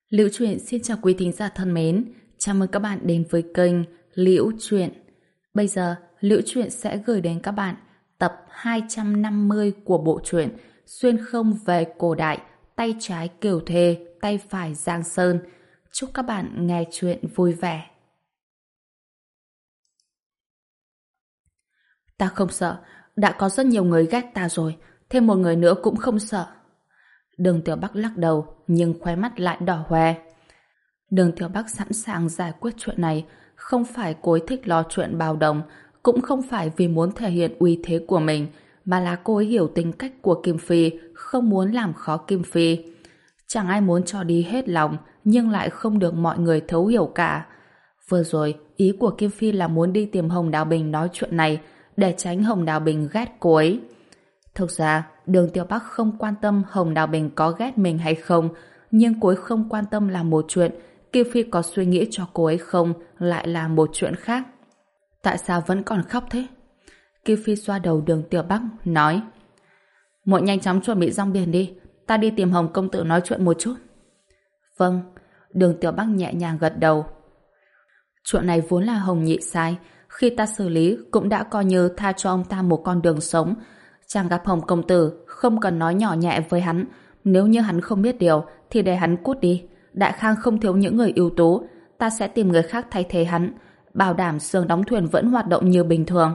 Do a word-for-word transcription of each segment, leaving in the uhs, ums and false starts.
Liễu Chuyện xin chào quý thính giả thân mến, chào mừng các bạn đến với kênh Liễu Chuyện. Bây giờ, Liễu Chuyện sẽ gửi đến các bạn tập hai trăm năm mươi của bộ truyện Xuyên không về cổ đại, tay trái Kiều Thê, tay phải Giang Sơn. Chúc các bạn nghe chuyện vui vẻ. Ta không sợ, đã có rất nhiều người ghét ta rồi, thêm một người nữa cũng không sợ. Đường Tiểu Bắc lắc đầu, nhưng khóe mắt lại đỏ hoe. Đường Tiểu Bắc sẵn sàng giải quyết chuyện này, không phải cô ấy thích lo chuyện bao đồng, cũng không phải vì muốn thể hiện uy thế của mình, mà là cô ấy hiểu tính cách của Kim Phi, không muốn làm khó Kim Phi. Chẳng ai muốn cho đi hết lòng, nhưng lại không được mọi người thấu hiểu cả. Vừa rồi, ý của Kim Phi là muốn đi tìm Hồng Đào Bình nói chuyện này, để tránh Hồng Đào Bình ghét cô ấy. Thực ra, Đường Tiểu Bắc không quan tâm Hồng Đào Bình có ghét mình hay không, nhưng cô ấy không quan tâm là một chuyện, Kim Phi có suy nghĩ cho cô ấy không lại là một chuyện khác. Tại sao vẫn còn khóc thế? Kim Phi xoa đầu Đường Tiểu Bắc, nói: muội nhanh chóng chuẩn bị rong biển đi, ta đi tìm Hồng công tử nói chuyện một chút. Vâng. Đường Tiểu Bắc nhẹ nhàng gật đầu. Chuyện này vốn là Hồng Nhị sai, khi ta xử lý cũng đã coi như tha cho ông ta một con đường sống. Chàng gặp Hồng công tử không cần nói nhỏ nhẹ với hắn, nếu như hắn không biết điều thì để hắn cút đi. Đại Khang không thiếu những người ưu tú, ta sẽ tìm người khác thay thế hắn, bảo đảm xưởng đóng thuyền vẫn hoạt động như bình thường.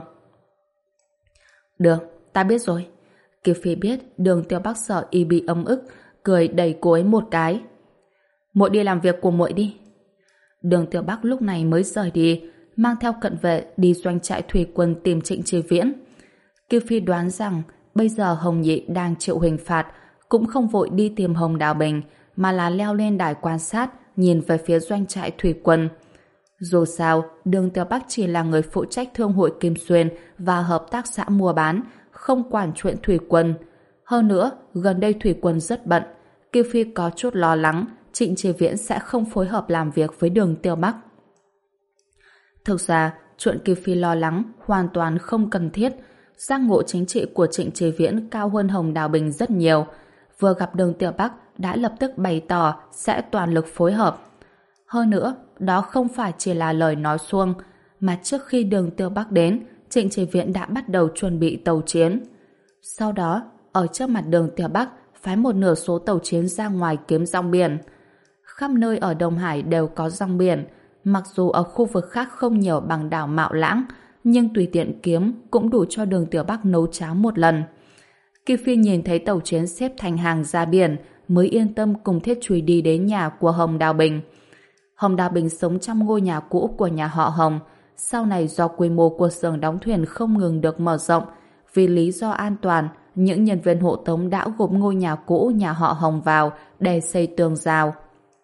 Được, ta biết rồi. Kiều Phi biết Đường Tiểu Bắc sợ y bị ấm ức, cười đẩy cô ấy một cái. Muội đi làm việc của muội đi. Đường Tiểu Bắc lúc này mới rời đi, mang theo cận vệ đi doanh trại thủy quân tìm Trịnh Chi Viễn. Kiều Phi đoán rằng bây giờ Hồng Nhị đang chịu hình phạt, cũng không vội đi tìm Hồng Đào Bình, mà là leo lên đài quan sát, nhìn về phía doanh trại thủy quân. Dù sao, Đường Tiểu Bắc chỉ là người phụ trách thương hội Kim Xuyên và hợp tác xã mua bán, không quản chuyện thủy quân. Hơn nữa, gần đây thủy quân rất bận. Kiều Phi có chút lo lắng Trịnh Chi Viễn sẽ không phối hợp làm việc với Đường Tiểu Bắc. Thực ra, chuyện Kiều Phi lo lắng hoàn toàn không cần thiết. Giác ngộ chính trị của Trịnh Chi Viễn cao hơn Hồng Đào Bình rất nhiều. Vừa gặp Đường Tiểu Bắc đã lập tức bày tỏ sẽ toàn lực phối hợp. Hơn nữa, đó không phải chỉ là lời nói suông, mà trước khi Đường Tiểu Bắc đến, Trịnh Chi Viễn đã bắt đầu chuẩn bị tàu chiến. Sau đó, ở trước mặt Đường Tiểu Bắc phái một nửa số tàu chiến ra ngoài kiếm rong biển. Khắp nơi ở Đông Hải đều có rong biển, mặc dù ở khu vực khác không nhiều bằng đảo Mạo Lãng, nhưng tùy tiện kiếm cũng đủ cho Đường Tiểu Bắc nấu cháo một lần. Kim Phi nhìn thấy tàu chiến xếp thành hàng ra biển mới yên tâm cùng Thiết Chùy đi đến nhà của Hồng Đào Bình. Hồng Đào Bình sống trong ngôi nhà cũ của nhà họ Hồng. Sau này do quy mô của xưởng đóng thuyền không ngừng được mở rộng, vì lý do an toàn, những nhân viên hộ tống đã gộp ngôi nhà cũ nhà họ Hồng vào để xây tường rào.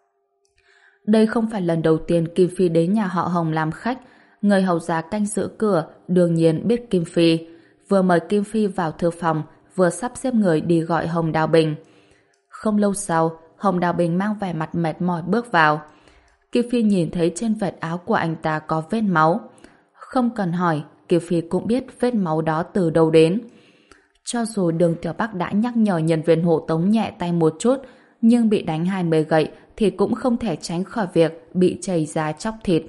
Đây không phải lần đầu tiên Kim Phi đến nhà họ Hồng làm khách. Người hầu già canh giữ cửa đương nhiên biết Kim Phi, vừa mời Kim Phi vào thư phòng, vừa sắp xếp người đi gọi Hồng Đào Bình. Không lâu sau, Hồng Đào Bình mang vẻ mặt mệt mỏi bước vào. Kim Phi nhìn thấy trên vạt áo của anh ta có vết máu. Không cần hỏi, Kim Phi cũng biết vết máu đó từ đâu đến. Cho dù Đường Tiểu Bắc đã nhắc nhở nhân viên hộ tống nhẹ tay một chút, nhưng bị đánh hai mươi gậy thì cũng không thể tránh khỏi việc bị chảy ra chóc thịt.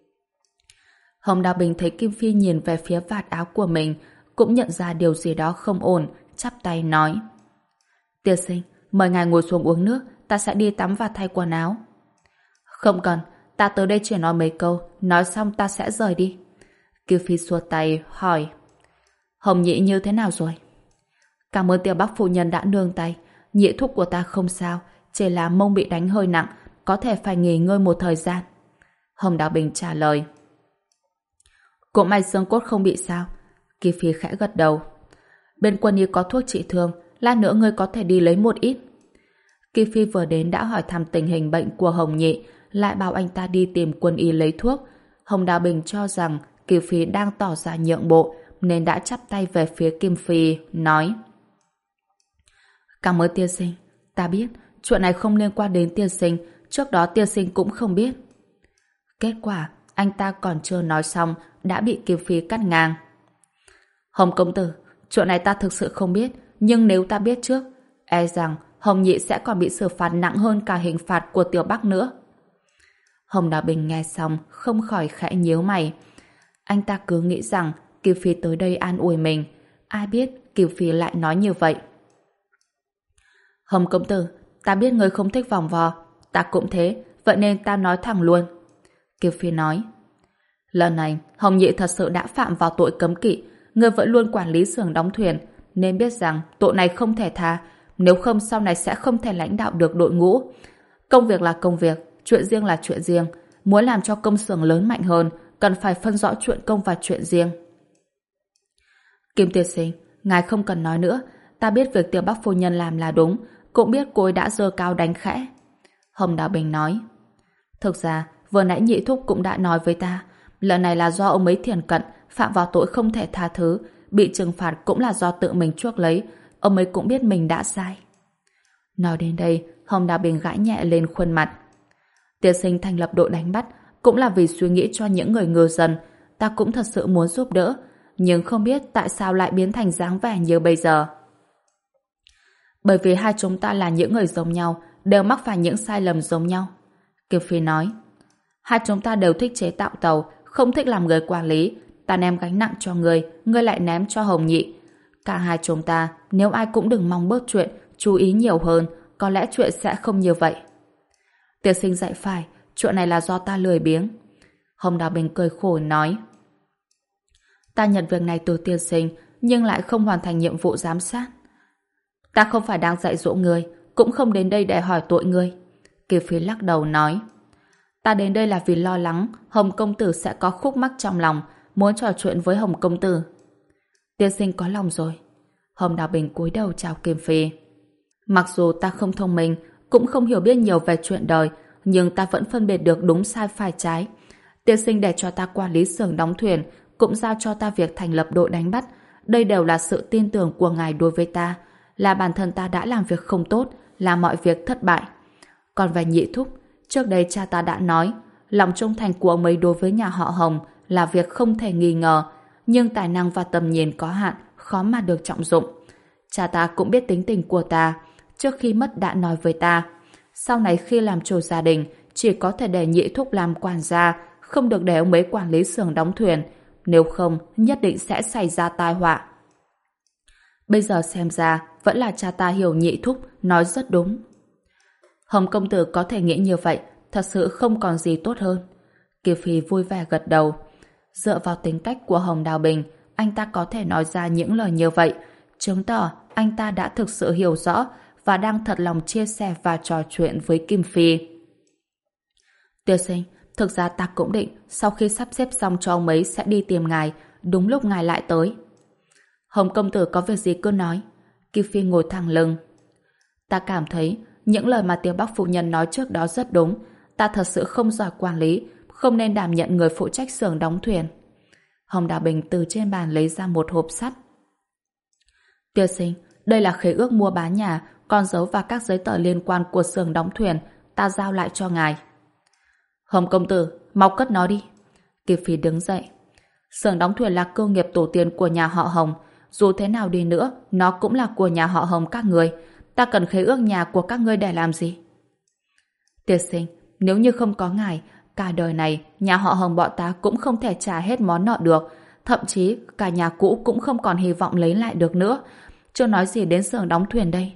Hồng Đào Bình thấy Kim Phi nhìn về phía vạt áo của mình, cũng nhận ra điều gì đó không ổn, chắp tay nói: Tiên sinh, mời ngài ngồi xuống uống nước, ta sẽ đi tắm và thay quần áo. Không cần, ta tới đây chỉ nói mấy câu, nói xong ta sẽ rời đi. Kim Phi xua tay hỏi: Hồng Nhị như thế nào rồi? Cảm ơn Tiểu Bắc phụ nhân đã nương tay, nhị thúc của ta không sao, chỉ là mông bị đánh hơi nặng, có thể phải nghỉ ngơi một thời gian. Hồng Đào Bình trả lời. Cũng may xương cốt không bị sao. Kim Phi khẽ gật đầu. Bên quân y có thuốc trị thương, lát nữa ngươi có thể đi lấy một ít. Kim Phi vừa đến đã hỏi thăm tình hình bệnh của Hồng Nhị, lại bảo anh ta đi tìm quân y lấy thuốc. Hồng Đào Bình cho rằng Kim Phi đang tỏ ra nhượng bộ, nên đã chắp tay về phía Kim Phi, nói: Cảm ơn tiên sinh, ta biết chuyện này không liên quan đến tiên sinh, trước đó tiên sinh cũng không biết. Kết quả, anh ta còn chưa nói xong đã bị Kim Phi cắt ngang. Hồng công tử, chuyện này ta thực sự không biết, nhưng nếu ta biết trước, e rằng Hồng Nhị sẽ còn bị xử phạt nặng hơn cả hình phạt của Tiểu Bắc nữa. Hồng Đào Bình nghe xong không khỏi khẽ nhíu mày. Anh ta cứ nghĩ rằng Kiều Phi tới đây an ủi mình. Ai biết Kiều Phi lại nói như vậy. Hồng công tử, ta biết ngươi không thích vòng vo. Ta cũng thế, vậy nên ta nói thẳng luôn. Kiều Phi nói. Lần này, Hồng Nhị thật sự đã phạm vào tội cấm kỵ. Ngươi vẫn luôn quản lý xưởng đóng thuyền, nên biết rằng tội này không thể tha, nếu không sau này sẽ không thể lãnh đạo được đội ngũ. Công việc là công việc, chuyện riêng là chuyện riêng. Muốn làm cho công xưởng lớn mạnh hơn, cần phải phân rõ chuyện công và chuyện riêng. Kim tiên sinh, ngài không cần nói nữa. Ta biết việc Tiểu Bắc phu nhân làm là đúng, cũng biết cô ấy đã giơ cao đánh khẽ. Hồng Đào Bình nói. Thực ra, vừa nãy Nhị Thúc cũng đã nói với ta, lần này là do ông ấy thiển cận, phạm vào tội không thể tha thứ, bị trừng phạt cũng là do tự mình chuốc lấy. Ông ấy cũng biết mình đã sai. Nói đến đây, Hồng Đào Bình gãi nhẹ lên khuôn mặt. Tiên sinh thành lập đội đánh bắt cũng là vì suy nghĩ cho những người ngư dân. Ta cũng thật sự muốn giúp đỡ, nhưng không biết tại sao lại biến thành dáng vẻ như bây giờ. Bởi vì hai chúng ta là những người giống nhau, đều mắc phải những sai lầm giống nhau. Kiều Phi nói. Hai chúng ta đều thích chế tạo tàu, không thích làm người quản lý. Ta ném gánh nặng cho ngươi, ngươi lại ném cho Hồng Nhị. Cả hai chúng ta, nếu ai cũng đừng mong bớt chuyện, chú ý nhiều hơn, có lẽ chuyện sẽ không như vậy. Tiên sinh dạy phải, chuyện này là do ta lười biếng. Hồng Đào Bình cười khổ nói. Ta nhận việc này từ tiên sinh, nhưng lại không hoàn thành nhiệm vụ giám sát. Ta không phải đang dạy dỗ ngươi, cũng không đến đây để hỏi tội ngươi. Kiều Phi lắc đầu nói. Ta đến đây là vì lo lắng Hồng công tử sẽ có khúc mắc trong lòng, muốn trò chuyện với Hồng công tử. Tiên sinh có lòng rồi. Hồng Đào Bình cúi đầu chào Kiều Phi. Mặc dù ta không thông minh, cũng không hiểu biết nhiều về chuyện đời, nhưng ta vẫn phân biệt được đúng sai phải trái. Tiên sinh để cho ta quản lý xưởng đóng thuyền, cũng giao cho ta việc thành lập đội đánh bắt. Đây đều là sự tin tưởng của ngài đối với ta, là bản thân ta đã làm việc không tốt, là mọi việc thất bại. Còn về Nhị Thúc, trước đây cha ta đã nói, lòng trung thành của ông ấy đối với nhà họ Hồng là việc không thể nghi ngờ, nhưng tài năng và tầm nhìn có hạn, khó mà được trọng dụng. Cha ta cũng biết tính tình của ta, trước khi mất đã nói với ta, sau này khi làm chủ gia đình, chỉ có thể để Nhị Thúc làm quản gia, không được để ông ấy quản lý xưởng đóng thuyền, nếu không nhất định sẽ xảy ra tai họa. Bây giờ xem ra vẫn là cha ta hiểu Nhị Thúc nói rất đúng. Hồng công tử có thể nghĩ như vậy, thật sự không còn gì tốt hơn. Kiều Phi vui vẻ gật đầu. Dựa vào tính cách của Hồng Đào Bình, anh ta có thể nói ra những lời như vậy, chứng tỏ anh ta đã thực sự hiểu rõ và đang thật lòng chia sẻ và trò chuyện với Kim Phi. Tiên sinh, thực ra ta cũng định sau khi sắp xếp xong cho ông ấy sẽ đi tìm ngài, đúng lúc ngài lại tới. Hồng công tử có việc gì cứ nói. Kim Phi ngồi thẳng lưng. Ta cảm thấy những lời mà Tiểu Bắc phu nhân nói trước đó rất đúng. Ta thật sự không giỏi quản lý, không nên đảm nhận người phụ trách xưởng đóng thuyền. Hồng Đào Bình từ trên bàn lấy ra một hộp sắt. Tiên sinh, đây là khế ước mua bán nhà, con dấu và các giấy tờ liên quan của xưởng đóng thuyền, ta giao lại cho ngài. Hồng công tử, mau cất nó đi. Kiều Phi đứng dậy. Xưởng đóng thuyền là cơ nghiệp tổ tiên của nhà họ Hồng, dù thế nào đi nữa, nó cũng là của nhà họ Hồng các người. Ta cần khế ước nhà của các ngươi để làm gì? Tiên sinh, nếu như không có ngài, cả đời này nhà họ Hồng bọn ta cũng không thể trả hết món nợ được, thậm chí cả nhà cũ cũng không còn hy vọng lấy lại được nữa. Chưa nói gì đến xưởng đóng thuyền đây.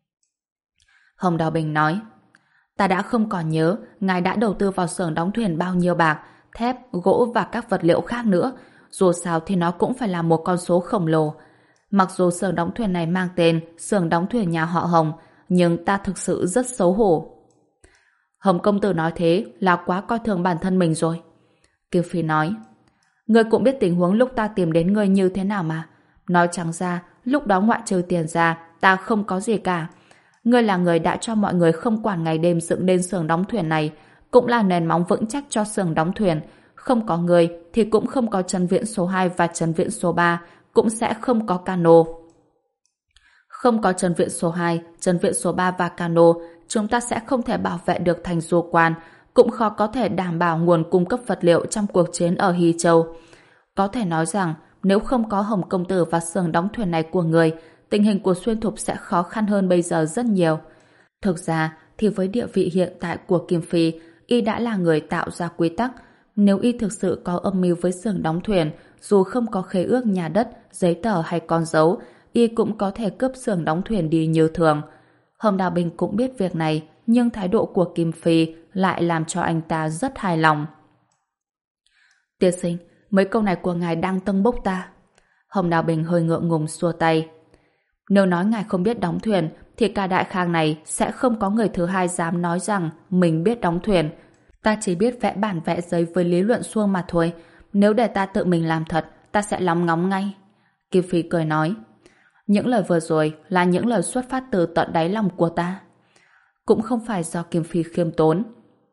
Hồng Đào Bình nói, ta đã không còn nhớ ngài đã đầu tư vào xưởng đóng thuyền bao nhiêu bạc, thép, gỗ và các vật liệu khác nữa. Dù sao thì nó cũng phải là một con số khổng lồ. Mặc dù xưởng đóng thuyền này mang tên xưởng đóng thuyền nhà họ Hồng, nhưng ta thực sự rất xấu hổ. Hồng công tử nói thế là quá coi thường bản thân mình rồi. Kiều Phi nói, ngươi cũng biết tình huống lúc ta tìm đến ngươi như thế nào mà. Nói chẳng ra, lúc đó ngoại trừ tiền ra, ta không có gì cả. Ngươi là người đã cho mọi người không quản ngày đêm dựng nên xưởng đóng thuyền này, cũng là nền móng vững chắc cho xưởng đóng thuyền. Không có ngươi thì cũng không có Trần Viễn số hai và Trần Viễn số ba, cũng sẽ không có cano. Không có Trần Viễn số hai, Trần Viễn số ba và cano, chúng ta sẽ không thể bảo vệ được thành du quan, cũng khó có thể đảm bảo nguồn cung cấp vật liệu trong cuộc chiến ở Hy Châu. Có thể nói rằng, nếu không có Hồng công tử và xưởng đóng thuyền này của người, tình hình của Xuyên Thục sẽ khó khăn hơn bây giờ rất nhiều. Thực ra thì với địa vị hiện tại của Kim Phi, y đã là người tạo ra quy tắc. Nếu y thực sự có âm mưu với xưởng đóng thuyền, dù không có khế ước nhà đất, giấy tờ hay con dấu, y cũng có thể cướp xưởng đóng thuyền đi như thường. Hồng Đào Bình cũng biết việc này, nhưng thái độ của Kim Phi lại làm cho anh ta rất hài lòng. Tiên sinh, mấy câu này của ngài đang tâng bốc ta. Hồng Đào Bình hơi ngượng ngùng xua tay. Nếu nói ngài không biết đóng thuyền, thì cả đại khang này sẽ không có người thứ hai dám nói rằng mình biết đóng thuyền. Ta chỉ biết vẽ bản vẽ giấy với lý luận suông mà thôi. Nếu để ta tự mình làm thật, ta sẽ lóng ngóng ngay. Kim Phi cười nói. Những lời vừa rồi là những lời xuất phát từ tận đáy lòng của ta. Cũng không phải do Kim Phi khiêm tốn.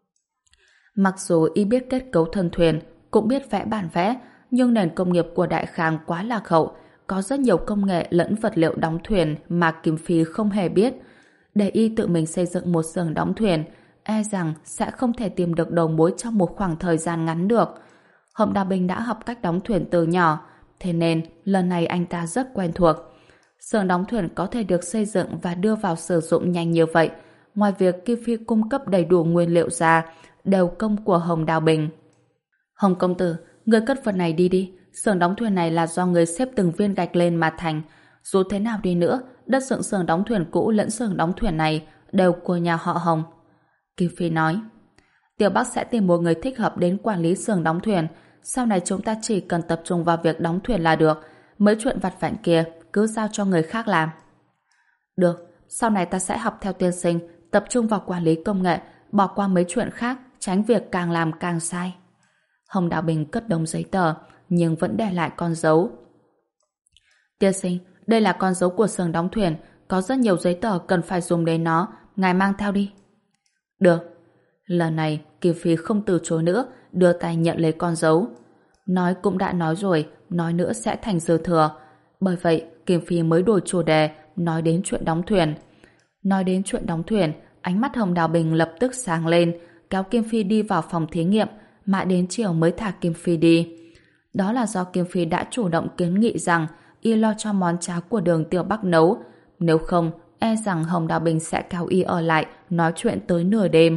Mặc dù y biết kết cấu thân thuyền, cũng biết vẽ bản vẽ, nhưng nền công nghiệp của Đại Khang quá lạc hậu, có rất nhiều công nghệ lẫn vật liệu đóng thuyền mà Kim Phi không hề biết. Để y tự mình xây dựng một xưởng đóng thuyền, e rằng sẽ không thể tìm được đầu mối trong một khoảng thời gian ngắn được. Hồng Đào Bình đã học cách đóng thuyền từ nhỏ, thế nên lần này anh ta rất quen thuộc. Xưởng đóng thuyền có thể được xây dựng và đưa vào sử dụng nhanh như vậy, ngoài việc Kim Phi cung cấp đầy đủ nguyên liệu ra, đều công của Hồng Đào Bình. Hồng công tử, người cất vật này đi đi. Xưởng đóng thuyền này là do người xếp từng viên gạch lên mà thành. Dù thế nào đi nữa, đất dựng xưởng đóng thuyền cũ lẫn xưởng đóng thuyền này đều của nhà họ Hồng. Kim Phi nói. Tiểu Bắc sẽ tìm một người thích hợp đến quản lý xưởng đóng thuyền. Sau này chúng ta chỉ cần tập trung vào việc đóng thuyền là được. Mấy chuyện vặt vãnh kia cứ giao cho người khác làm. Được, sau này ta sẽ học theo tiên sinh, tập trung vào quản lý công nghệ, bỏ qua mấy chuyện khác, tránh việc càng làm càng sai. Hồng Đào Bình cất đống giấy tờ, nhưng vẫn để lại con dấu. Tiên sinh, đây là con dấu của xưởng đóng thuyền, có rất nhiều giấy tờ cần phải dùng đến nó, ngài mang theo đi. Được. Lần này, Kim Phi không từ chối nữa, đưa tay nhận lấy con dấu. Nói cũng đã nói rồi, nói nữa sẽ thành dư thừa. Bởi vậy, Kim Phi mới đổi chủ đề, nói đến chuyện đóng thuyền. Nói đến chuyện đóng thuyền, ánh mắt Hồng Đào Bình lập tức sáng lên, kéo Kim Phi đi vào phòng thí nghiệm, mãi đến chiều mới thả Kim Phi đi. Đó là do Kim Phi đã chủ động kiến nghị rằng y lo cho món cháo của Đường Tiểu Bắc nấu. Nếu không, e rằng Hồng Đào Bình sẽ kéo y ở lại nói chuyện tới nửa đêm.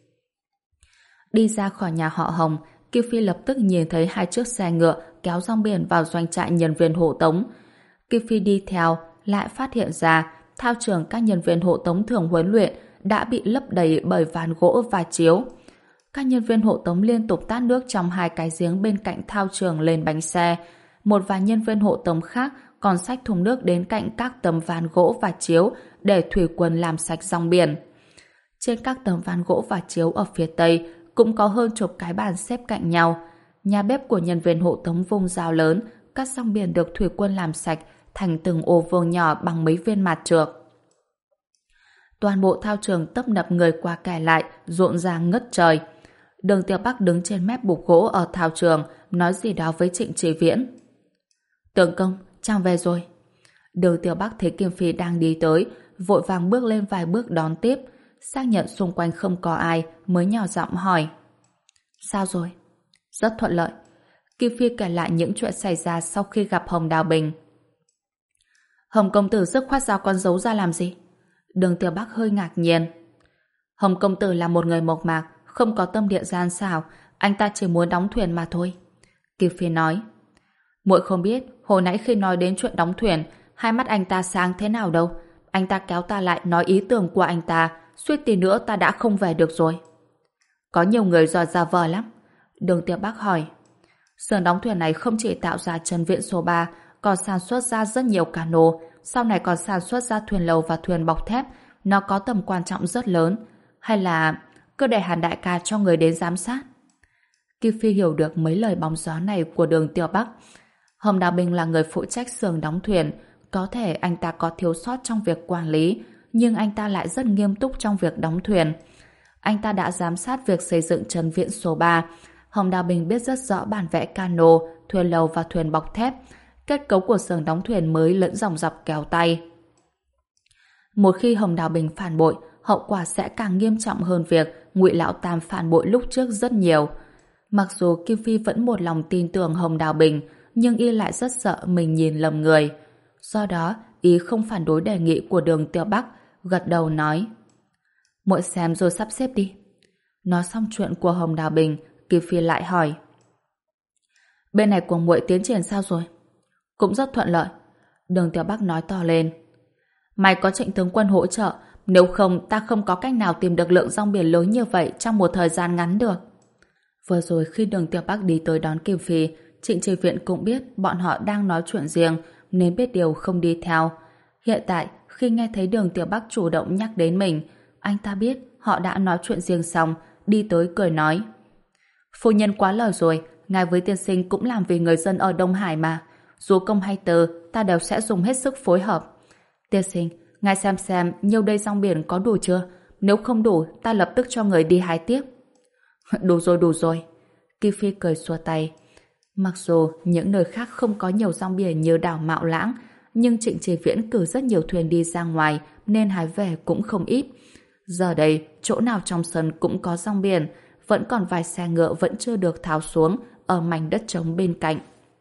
Đi ra khỏi nhà họ Hồng, Kim Phi lập tức nhìn thấy hai chiếc xe ngựa kéo rong biển vào doanh trại nhân viên hộ tống. Kim Phi đi theo, lại phát hiện ra thao trường các nhân viên hộ tống thường huấn luyện đã bị lấp đầy bởi ván gỗ và chiếu. Các nhân viên hộ tống liên tục tát nước trong hai cái giếng bên cạnh thao trường lên bánh xe. Một vài nhân viên hộ tống khác còn xách thùng nước đến cạnh các tấm ván gỗ và chiếu để thủy quân làm sạch rong biển. Trên các tấm ván gỗ và chiếu ở phía tây cũng có hơn chục cái bàn xếp cạnh nhau. Nhà bếp của nhân viên hộ tống vung dao lớn, cắt rong biển được thủy quân làm sạch thành từng ô vuông nhỏ bằng mấy viên mạt trược. Toàn bộ thao trường tấp nập người qua kẻ lại, rộn ràng ngất trời. Đường Tiểu Bắc đứng trên mép bục gỗ ở thao trường, nói gì đó với Trịnh Chí Viễn. Tướng công, chàng về rồi. Đường Tiểu Bắc thấy Kim Phi đang đi tới, vội vàng bước lên vài bước đón tiếp, xác nhận xung quanh không có ai, mới nhỏ giọng hỏi. Sao rồi? Rất thuận lợi. Kim Phi kể lại những chuyện xảy ra sau khi gặp Hồng Đào Bình. Hồng công tử dứt khoát giao con dấu ra làm gì? Đường Tiểu Bắc hơi ngạc nhiên. Hồng công tử là một người mộc mạc, không có tâm địa gian xảo, anh ta chỉ muốn đóng thuyền mà thôi. Kim Phi nói. Muội không biết, hồi nãy khi nói đến chuyện đóng thuyền, hai mắt anh ta sáng thế nào đâu. Anh ta kéo ta lại nói ý tưởng của anh ta, suýt tí nữa ta đã không về được rồi. Có nhiều người giỏi ra vờ lắm. Đường Tiểu Bắc hỏi. Xưởng đóng thuyền này không chỉ tạo ra chân viện số ba, còn sản xuất ra rất nhiều cano, sau này còn sản xuất ra thuyền lầu và thuyền bọc thép, nó có tầm quan trọng rất lớn. Hay là cứ để Hàn đại ca cho người đến giám sát? Kim Phi hiểu được mấy lời bóng gió này của Đường Tiểu Bắc. Hồng Đào Bình là người phụ trách xưởng đóng thuyền, có thể anh ta có thiếu sót trong việc quản lý, nhưng anh ta lại rất nghiêm túc trong việc đóng thuyền. Anh ta đã giám sát việc xây dựng chân viện số ba. Hồng Đào Bình biết rất rõ bản vẽ cano, thuyền lầu và thuyền bọc thép, kết cấu của xưởng đóng thuyền mới lẫn dòng dọc kéo tay. Một khi Hồng Đào Bình phản bội, hậu quả sẽ càng nghiêm trọng hơn việc Ngụy Lão Tam phản bội lúc trước rất nhiều. Mặc dù Kim Phi vẫn một lòng tin tưởng Hồng Đào Bình, nhưng y lại rất sợ mình nhìn lầm người. Do đó, y không phản đối đề nghị của Đường Tiểu Bắc, gật đầu nói. Muội xem rồi sắp xếp đi. Nói xong chuyện của Hồng Đào Bình, Kim Phi lại hỏi. Bên này của muội tiến triển sao rồi? Cũng rất thuận lợi. Đường Tiểu Bắc nói to lên. May có Trịnh tướng quân hỗ trợ, nếu không ta không có cách nào tìm được lượng rong biển lớn như vậy trong một thời gian ngắn được. Vừa rồi khi Đường Tiểu Bắc đi tới đón Kim Phi, Trịnh Tri Viễn cũng biết bọn họ đang nói chuyện riêng nên biết điều không đi theo. Hiện tại, khi nghe thấy Đường Tiểu Bắc chủ động nhắc đến mình, anh ta biết họ đã nói chuyện riêng xong, đi tới cười nói. Phu nhân quá lời rồi, ngài với tiên sinh cũng làm vì người dân ở Đông Hải mà. Dù công hay từ, ta đều sẽ dùng hết sức phối hợp. Tiên sinh, ngài xem xem nhiêu đây rong biển có đủ chưa? Nếu không đủ, ta lập tức cho người đi hái tiếp. Đủ rồi, đủ rồi. Kim Phi cười xua tay. Mặc dù những nơi khác không có nhiều rong biển như đảo Mạo Lãng, nhưng Trịnh Tri Viễn cử rất nhiều thuyền đi ra ngoài nên hái về cũng không ít. Giờ đây, chỗ nào trong sân cũng có rong biển, vẫn còn vài xe ngựa vẫn chưa được tháo xuống ở mảnh đất trống bên cạnh.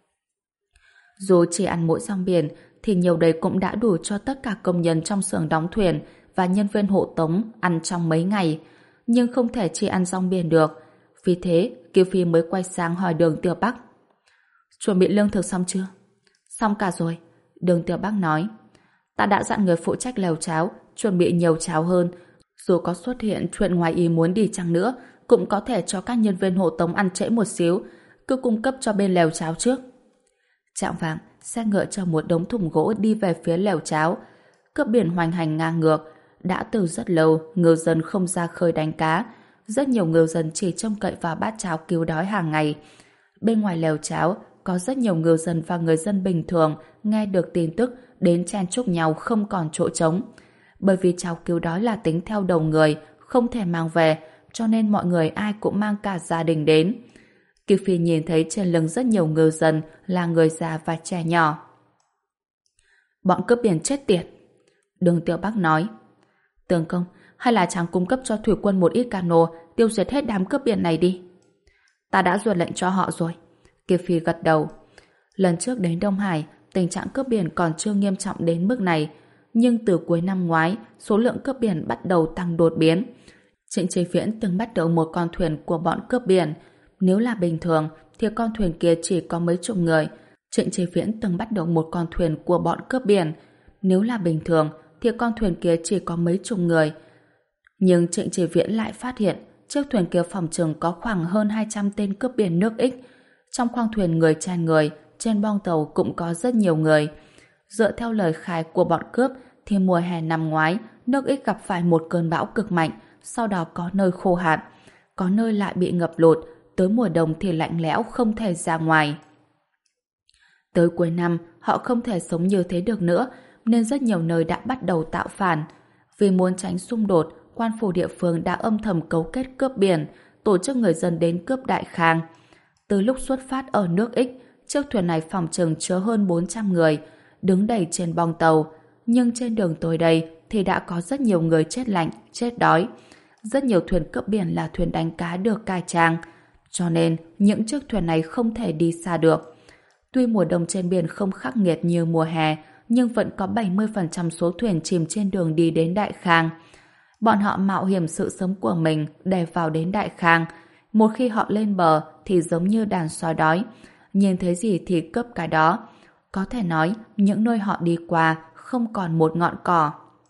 Dù chỉ ăn mỗi rong biển, thì nhiều đấy cũng đã đủ cho tất cả công nhân trong xưởng đóng thuyền và nhân viên hộ tống ăn trong mấy ngày. Nhưng không thể chỉ ăn rong biển được. Vì thế, Kiều Phi mới quay sang hỏi Đường Tiểu Bắc. Chuẩn bị lương thực xong chưa? Xong cả rồi. Đường Tiểu Bắc nói. Ta đã dặn người phụ trách lèo cháo, chuẩn bị nhiều cháo hơn. Dù có xuất hiện chuyện ngoài ý muốn đi chăng nữa, cũng có thể cho các nhân viên hộ tống ăn trễ một xíu, cứ cung cấp cho bên lèo cháo trước. Chạng vạng, xe ngựa chở một đống thùng gỗ đi về phía lèo cháo. Cướp biển hoành hành ngang ngược. Đã từ rất lâu, ngư dân không ra khơi đánh cá. Rất nhiều ngư dân chỉ trông cậy vào bát cháo cứu đói hàng ngày. Bên ngoài lèo cháo, có rất nhiều ngư dân và người dân bình thường nghe được tin tức đến chen chúc nhau không còn chỗ trống. Bởi vì cháo cứu đói là tính theo đầu người, không thể mang về, cho nên mọi người ai cũng mang cả gia đình đến. Kiều Phi nhìn thấy trên lưng rất nhiều ngư dân là người già và trẻ nhỏ. Bọn cướp biển chết tiệt. Đường Tiểu Bắc nói. Tướng công, hay là chàng cung cấp cho thủy quân một ít cano tiêu diệt hết đám cướp biển này đi. Ta đã ruột lệnh cho họ rồi. Kiều Phi gật đầu. Lần trước đến Đông Hải, tình trạng cướp biển còn chưa nghiêm trọng đến mức này, nhưng từ cuối năm ngoái, số lượng cướp biển bắt đầu tăng đột biến. Trịnh Tri Viễn từng bắt đầu một con thuyền của bọn cướp biển. Nếu là bình thường, thì con thuyền kia chỉ có mấy chục người. Trịnh Tri Viễn từng bắt đầu một con thuyền của bọn cướp biển. Nếu là bình thường, thì con thuyền kia chỉ có mấy chục người. Nhưng Trịnh Tri Viễn lại phát hiện chiếc thuyền kia phòng chừng có khoảng hơn hai trăm tên cướp biển nước Ích. Trong khoang thuyền người chen người, trên bong tàu cũng có rất nhiều người. Dựa theo lời khai của bọn cướp, thì mùa hè năm ngoái, nước Ích gặp phải một cơn bão cực mạnh, sau đó có nơi khô hạn, có nơi lại bị ngập lụt, tới mùa đông thì lạnh lẽo không thể ra ngoài. Tới cuối năm, họ không thể sống như thế được nữa, nên rất nhiều nơi đã bắt đầu tạo phản. Vì muốn tránh xung đột, quan phủ địa phương đã âm thầm cấu kết cướp biển, tổ chức người dân đến cướp Đại Khang. Từ lúc xuất phát ở nước Ích, chiếc thuyền này phòng chừng chứa hơn bốn trăm người, đứng đầy trên bong tàu. Nhưng trên đường tới đây thì đã có rất nhiều người chết lạnh, chết đói. Rất nhiều thuyền cướp biển là thuyền đánh cá được cải trang, cho nên những chiếc thuyền này không thể đi xa được. Tuy mùa đông trên biển không khắc nghiệt như mùa hè, nhưng vẫn có bảy mươi phần trăm số thuyền chìm trên đường đi đến Đại Khang. Bọn họ mạo hiểm sự sống của mình để vào đến Đại Khang. Một khi họ lên bờ thì giống như đàn sói đói, nhìn thấy gì thì cướp cái đó. Có thể nói, những nơi họ đi qua không còn một ngọn cỏ.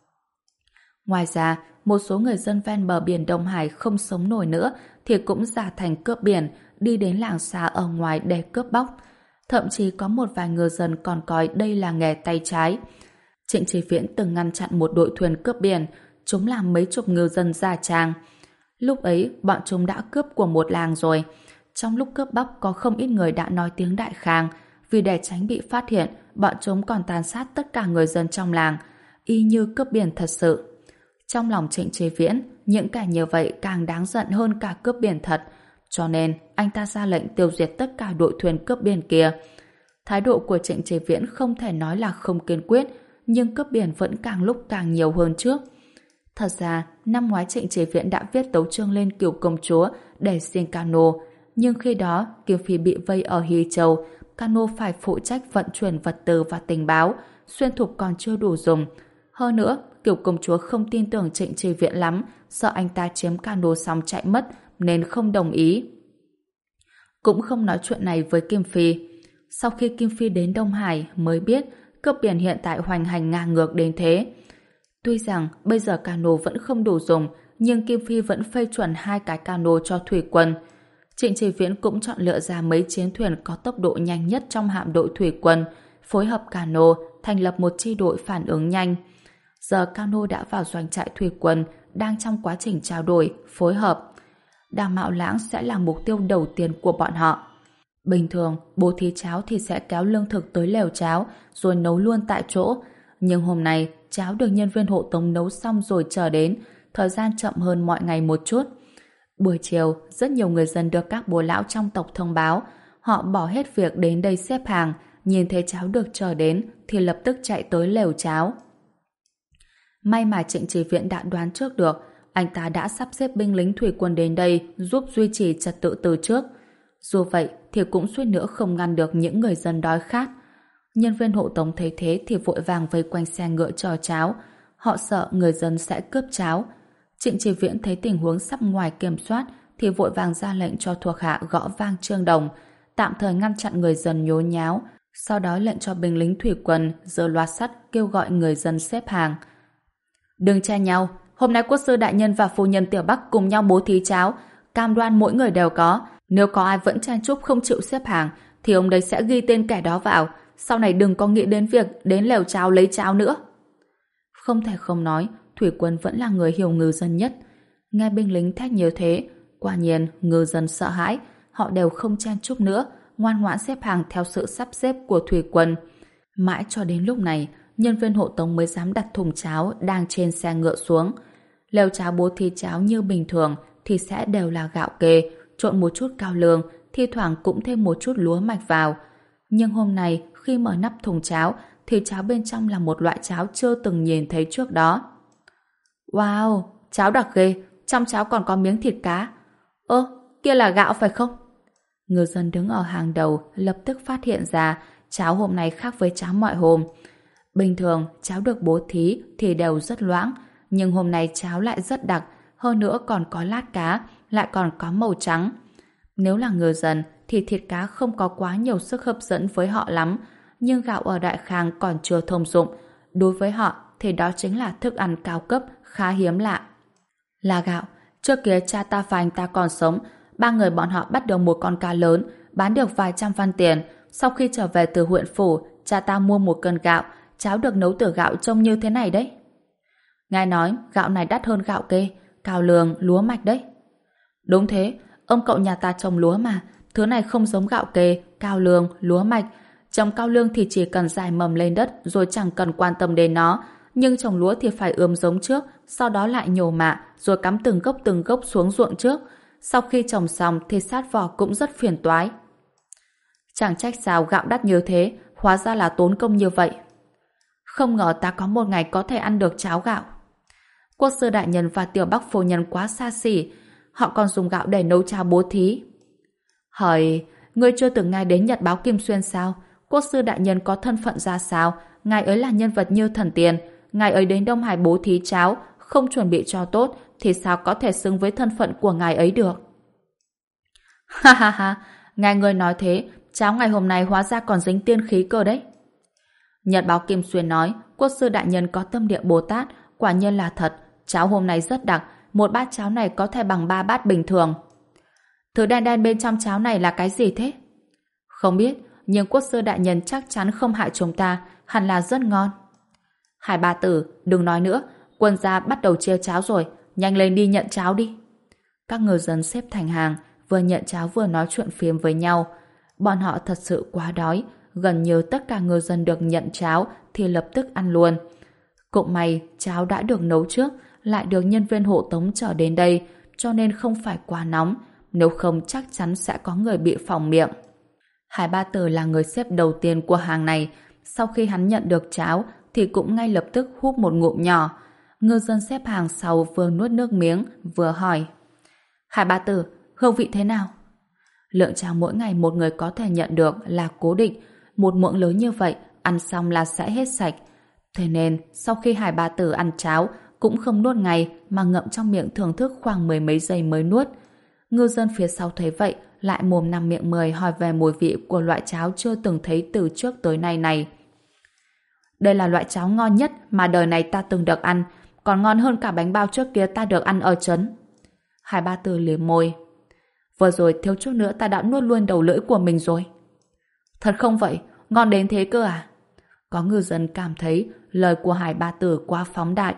Ngoài ra, một số người dân ven bờ biển Đông Hải không sống nổi nữa thì cũng giả thành cướp biển, đi đến làng xa ở ngoài để cướp bóc. Thậm chí có một vài ngư dân còn coi đây là nghề tay trái. Trịnh Tri Viễn từng ngăn chặn một đội thuyền cướp biển, chúng làm mấy chục ngư dân giả trang. Lúc ấy, bọn chúng đã cướp của một làng rồi. Trong lúc cướp bóc có không ít người đã nói tiếng Đại Khang, vì để tránh bị phát hiện, bọn chúng còn tàn sát tất cả người dân trong làng, y như cướp biển thật sự. Trong lòng Trịnh Tri Viễn, những kẻ như vậy càng đáng giận hơn cả cướp biển thật, cho nên anh ta ra lệnh tiêu diệt tất cả đội thuyền cướp biển kia. Thái độ của Trịnh Tri Viễn không thể nói là không kiên quyết, nhưng cướp biển vẫn càng lúc càng nhiều hơn trước. Thật ra, năm ngoái Trịnh Tri Viễn đã viết tấu chương lên Cửu Công Chúa để xin cano, nhưng khi đó Kiều Phi bị vây ở Hy Châu, cano phải phụ trách vận chuyển vật tư và tình báo, xuyên thục còn chưa đủ dùng. Hơn nữa, Kiều công chúa không tin tưởng Trịnh Trì Viễn lắm, sợ anh ta chiếm cano xong chạy mất nên không đồng ý. Cũng không nói chuyện này với Kim Phi. Sau khi Kim Phi đến Đông Hải mới biết cướp biển hiện tại hoành hành ngang ngược đến thế. Tuy rằng bây giờ cano vẫn không đủ dùng, nhưng Kim Phi vẫn phê chuẩn hai cái cano cho thủy quân. Trịnh Trì Viễn cũng chọn lựa ra mấy chiến thuyền có tốc độ nhanh nhất trong hạm đội thủy quân, phối hợp cano, thành lập một chi đội phản ứng nhanh. Giờ cano đã vào doanh trại thủy quân, đang trong quá trình trao đổi, phối hợp. Đào Mạo Lãng sẽ là mục tiêu đầu tiên của bọn họ. Bình thường, bố thí cháo thì sẽ kéo lương thực tới lều cháo, rồi nấu luôn tại chỗ. Nhưng hôm nay, cháo được nhân viên hộ tống nấu xong rồi chờ đến, thời gian chậm hơn mọi ngày một chút. Buổi chiều, rất nhiều người dân được các bố lão trong tộc thông báo. Họ bỏ hết việc đến đây xếp hàng, nhìn thấy cháo được chờ đến thì lập tức chạy tới lều cháo. May mà Trịnh Trì Viễn đã đoán trước được, anh ta đã sắp xếp binh lính thủy quân đến đây giúp duy trì trật tự từ trước. Dù vậy thì cũng suýt nữa không ngăn được những người dân đói khát. Nhân viên hộ tống thấy thế thì vội vàng vây quanh xe ngựa chờ cháo. Họ sợ người dân sẽ cướp cháo. Trịnh Trì Viễn thấy tình huống sắp ngoài kiểm soát thì vội vàng ra lệnh cho thuộc hạ gõ vang chuông đồng, tạm thời ngăn chặn người dân nhốn nháo. Sau đó lệnh cho binh lính thủy quân giơ loa sắt kêu gọi người dân xếp hàng. Đừng chen nhau, hôm nay quốc sư đại nhân và phu nhân Tiểu Bắc cùng nhau bố thí cháo, cam đoan mỗi người đều có. Nếu có ai vẫn chen chúc không chịu xếp hàng thì ông đấy sẽ ghi tên kẻ đó vào. Sau này đừng có nghĩ đến việc đến lều cháo lấy cháo nữa. Không thể không nói, thủy quân vẫn là người hiểu ngư dân nhất. Nghe binh lính thét như thế, quả nhiên ngư dân sợ hãi, họ đều không chen chúc nữa, ngoan ngoãn xếp hàng theo sự sắp xếp của thủy quân. Mãi cho đến lúc này, nhân viên hộ tống mới dám đặt thùng cháo đang trên xe ngựa xuống. Lều cháo bố thí cháo như bình thường thì sẽ đều là gạo kê, trộn một chút cao lương, thi thoảng cũng thêm một chút lúa mạch vào. Nhưng hôm nay, khi mở nắp thùng cháo, thì cháo bên trong là một loại cháo chưa từng nhìn thấy trước đó. Wow, cháo đặc ghê, trong cháo còn có miếng thịt cá. Ơ, kia là gạo phải không? Người dân đứng ở hàng đầu lập tức phát hiện ra cháo hôm nay khác với cháo mọi hôm. Bình thường, cháo được bố thí thì đều rất loãng, nhưng hôm nay cháo lại rất đặc, hơn nữa còn có lát cá, lại còn có màu trắng. Nếu là người dân thì thịt cá không có quá nhiều sức hấp dẫn với họ lắm, nhưng gạo ở Đại Khang còn chưa thông dụng. Đối với họ thì đó chính là thức ăn cao cấp, khá hiếm lạ. Là gạo, trước kia cha ta và anh ta còn sống, ba người bọn họ bắt được một con cá lớn, bán được vài trăm văn tiền. Sau khi trở về từ huyện phủ, cha ta mua một cân gạo, cháo được nấu từ gạo trông như thế này đấy. Ngài nói gạo này đắt hơn gạo kê, cao lương, lúa mạch đấy. Đúng thế, ông cậu nhà ta trồng lúa mà, thứ này không giống gạo kê, cao lương, lúa mạch. Trồng cao lương thì chỉ cần rải mầm lên đất rồi chẳng cần quan tâm đến nó, nhưng trồng lúa thì phải ươm giống trước, sau đó lại nhổ mạ, rồi cắm từng gốc từng gốc xuống ruộng trước. Sau khi trồng xong thì sát vỏ cũng rất phiền toái. Chẳng trách sao gạo đắt như thế, hóa ra là tốn công như vậy. Không ngờ ta có một ngày có thể ăn được cháo gạo. Quốc sư đại nhân và Tiểu Bắc phu nhân quá xa xỉ, họ còn dùng gạo để nấu cháo bố thí. Hỏi, ngươi chưa từng nghe đến Nhật báo Kim Xuyên sao? Quốc sư đại nhân có thân phận ra sao? Ngài ấy là nhân vật như thần tiền, ngài ấy đến Đông Hải bố thí cháo, không chuẩn bị cho tốt thì sao có thể xứng với thân phận của ngài ấy được? Ha ha ha, nghe ngươi nói thế, cháo ngày hôm nay hóa ra còn dính tiên khí cơ đấy. Nhật báo Kim Xuyên nói, quốc sư đại nhân có tâm địa Bồ Tát, quả nhiên là thật, cháo hôm nay rất đặc, một bát cháo này có thể bằng ba bát bình thường. Thứ đen đen bên trong cháo này là cái gì thế? Không biết, nhưng quốc sư đại nhân chắc chắn không hại chúng ta, hẳn là rất ngon. Hải bà tử, đừng nói nữa, quân gia bắt đầu chia cháo rồi, nhanh lên đi nhận cháo đi. Các người dân xếp thành hàng, vừa nhận cháo vừa nói chuyện phiếm với nhau. Bọn họ thật sự quá đói, gần như tất cả người dân được nhận cháo thì lập tức ăn luôn. Cũng may cháo đã được nấu trước, lại được nhân viên hộ tống chở đến đây, cho nên không phải quá nóng, nếu không chắc chắn sẽ có người bị phỏng miệng. Hải Ba Tử là người xếp đầu tiên của hàng này, sau khi hắn nhận được cháo thì cũng ngay lập tức húp một ngụm nhỏ. Ngư dân xếp hàng sau vừa nuốt nước miếng vừa hỏi: Hải Ba Tử, hương vị thế nào? Lượng cháo mỗi ngày một người có thể nhận được là cố định, một muỗng lớn như vậy ăn xong là sẽ hết sạch. Thế nên, sau khi Hải Ba Tử ăn cháo, cũng không nuốt ngay mà ngậm trong miệng thưởng thức khoảng mười mấy giây mới nuốt. Ngư dân phía sau thấy vậy, lại mồm năm miệng mười hỏi về mùi vị của loại cháo chưa từng thấy từ trước tới nay này. Đây là loại cháo ngon nhất mà đời này ta từng được ăn, còn ngon hơn cả bánh bao trước kia ta được ăn ở trấn. Hải Ba Tử liếm môi. Vừa rồi thiếu chút nữa ta đã nuốt luôn đầu lưỡi của mình rồi. Thật không vậy? Ngon đến thế cơ à? Có ngư dân cảm thấy lời của Hải Ba Tử quá phóng đại.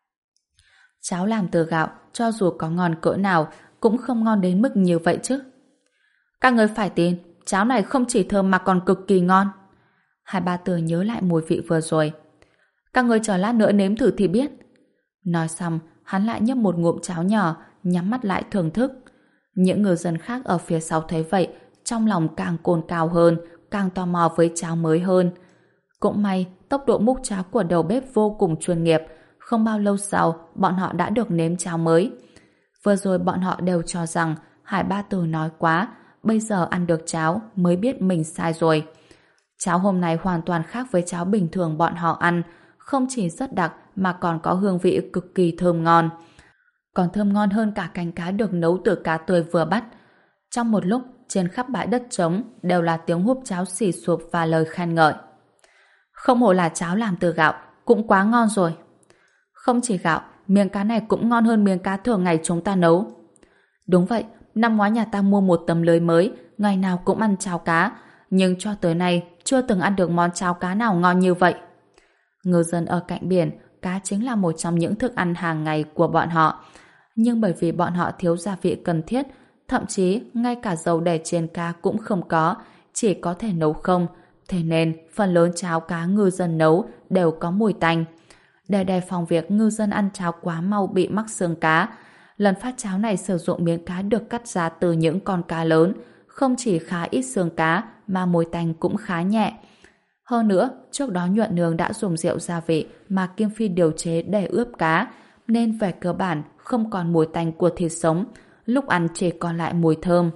Cháo làm từ gạo, cho dù có ngon cỡ nào, cũng không ngon đến mức như vậy chứ. Các người phải tin, cháo này không chỉ thơm mà còn cực kỳ ngon. Hải Ba Tử nhớ lại mùi vị vừa rồi. Các người chờ lát nữa nếm thử thì biết. Nói xong, hắn lại nhấp một ngụm cháo nhỏ, nhắm mắt lại thưởng thức. Những ngư dân khác ở phía sau thấy vậy, trong lòng càng cồn cào hơn, càng tò mò với cháo mới hơn. Cũng may, tốc độ múc cháo của đầu bếp vô cùng chuyên nghiệp. Không bao lâu sau, bọn họ đã được nếm cháo mới. Vừa rồi bọn họ đều cho rằng Hải Ba Tử nói quá, bây giờ ăn được cháo mới biết mình sai rồi. Cháo hôm nay hoàn toàn khác với cháo bình thường bọn họ ăn, không chỉ rất đặc mà còn có hương vị cực kỳ thơm ngon. Còn thơm ngon hơn cả canh cá được nấu từ cá tươi vừa bắt. Trong một lúc, trên khắp bãi đất trống đều là tiếng húp cháo xì xụp và lời khen ngợi. Không hổ là cháo làm từ gạo, cũng quá ngon rồi. Không chỉ gạo, miếng cá này cũng ngon hơn miếng cá thường ngày chúng ta nấu. Đúng vậy, năm ngoái nhà ta mua một tấm lưới mới, ngày nào cũng ăn cháo cá, nhưng cho tới nay chưa từng ăn được món cháo cá nào ngon như vậy. Ngư dân ở cạnh biển, cá chính là một trong những thức ăn hàng ngày của bọn họ. Nhưng bởi vì bọn họ thiếu gia vị cần thiết, thậm chí ngay cả dầu để trên cá cũng không có, chỉ có thể nấu không. Thế nên phần lớn cháo cá ngư dân nấu đều có mùi tanh. Để đề phòng việc ngư dân ăn cháo quá mau bị mắc xương cá, lần phát cháo này sử dụng miếng cá được cắt ra từ những con cá lớn, không chỉ khá ít xương cá mà mùi tanh cũng khá nhẹ. Hơn nữa, trước đó Nhuận Nương đã dùng rượu gia vị mà Kim Phi điều chế để ướp cá, nên về cơ bản không còn mùi tanh của thịt sống, lúc ăn chỉ còn lại mùi thơm.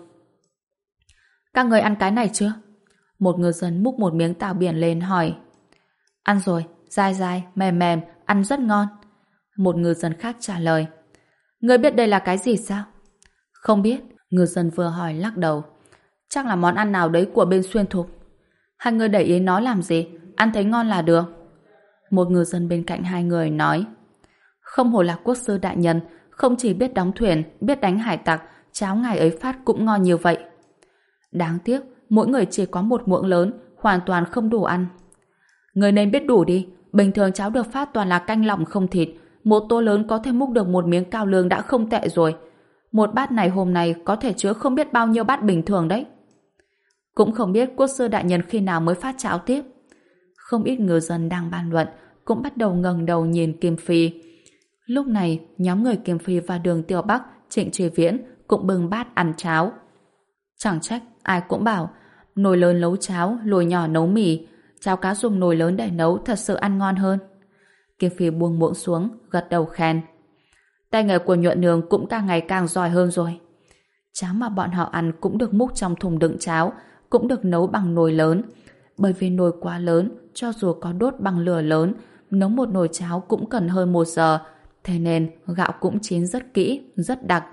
Các người ăn cái này chưa? Một ngư dân múc một miếng tảo biển lên hỏi. Ăn rồi, dai dai, mềm mềm, ăn rất ngon. Một ngư dân khác trả lời. Người biết đây là cái gì sao? Không biết, ngư dân vừa hỏi lắc đầu. Chắc là món ăn nào đấy của bên Xuyên Thục. Hai người để ý nó làm gì? Ăn thấy ngon là được. Một ngư dân bên cạnh hai người nói. Không hổ là quốc sư đại nhân, không chỉ biết đóng thuyền, biết đánh hải tặc, cháo ngài ấy phát cũng ngon như vậy. Đáng tiếc, mỗi người chỉ có một muỗng lớn, hoàn toàn không đủ ăn. Người nên biết đủ đi, bình thường cháo được phát toàn là canh lỏng không thịt, một tô lớn có thể múc được một miếng cao lương đã không tệ rồi. Một bát này hôm nay có thể chứa không biết bao nhiêu bát bình thường đấy. Cũng không biết quốc sư đại nhân khi nào mới phát cháo tiếp. Không ít ngư dân đang bàn luận, cũng bắt đầu ngẩng đầu nhìn Kim Phi. Lúc này, nhóm người Kim Phi và Đường Tiểu Bắc, Trịnh Tri Viễn cũng bưng bát ăn cháo. Chẳng trách, ai cũng bảo, nồi lớn nấu cháo, nồi nhỏ nấu mì, cháo cá dùng nồi lớn để nấu thật sự ăn ngon hơn. Kim Phi buông muỗng xuống, gật đầu khen. Tay nghề của Nhuận Nương cũng càng ngày càng giỏi hơn rồi. Cháo mà bọn họ ăn cũng được múc trong thùng đựng cháo, cũng được nấu bằng nồi lớn. Bởi vì nồi quá lớn, cho dù có đốt bằng lửa lớn, nấu một nồi cháo cũng cần hơn một giờ, thế nên gạo cũng chín rất kỹ, rất đặc.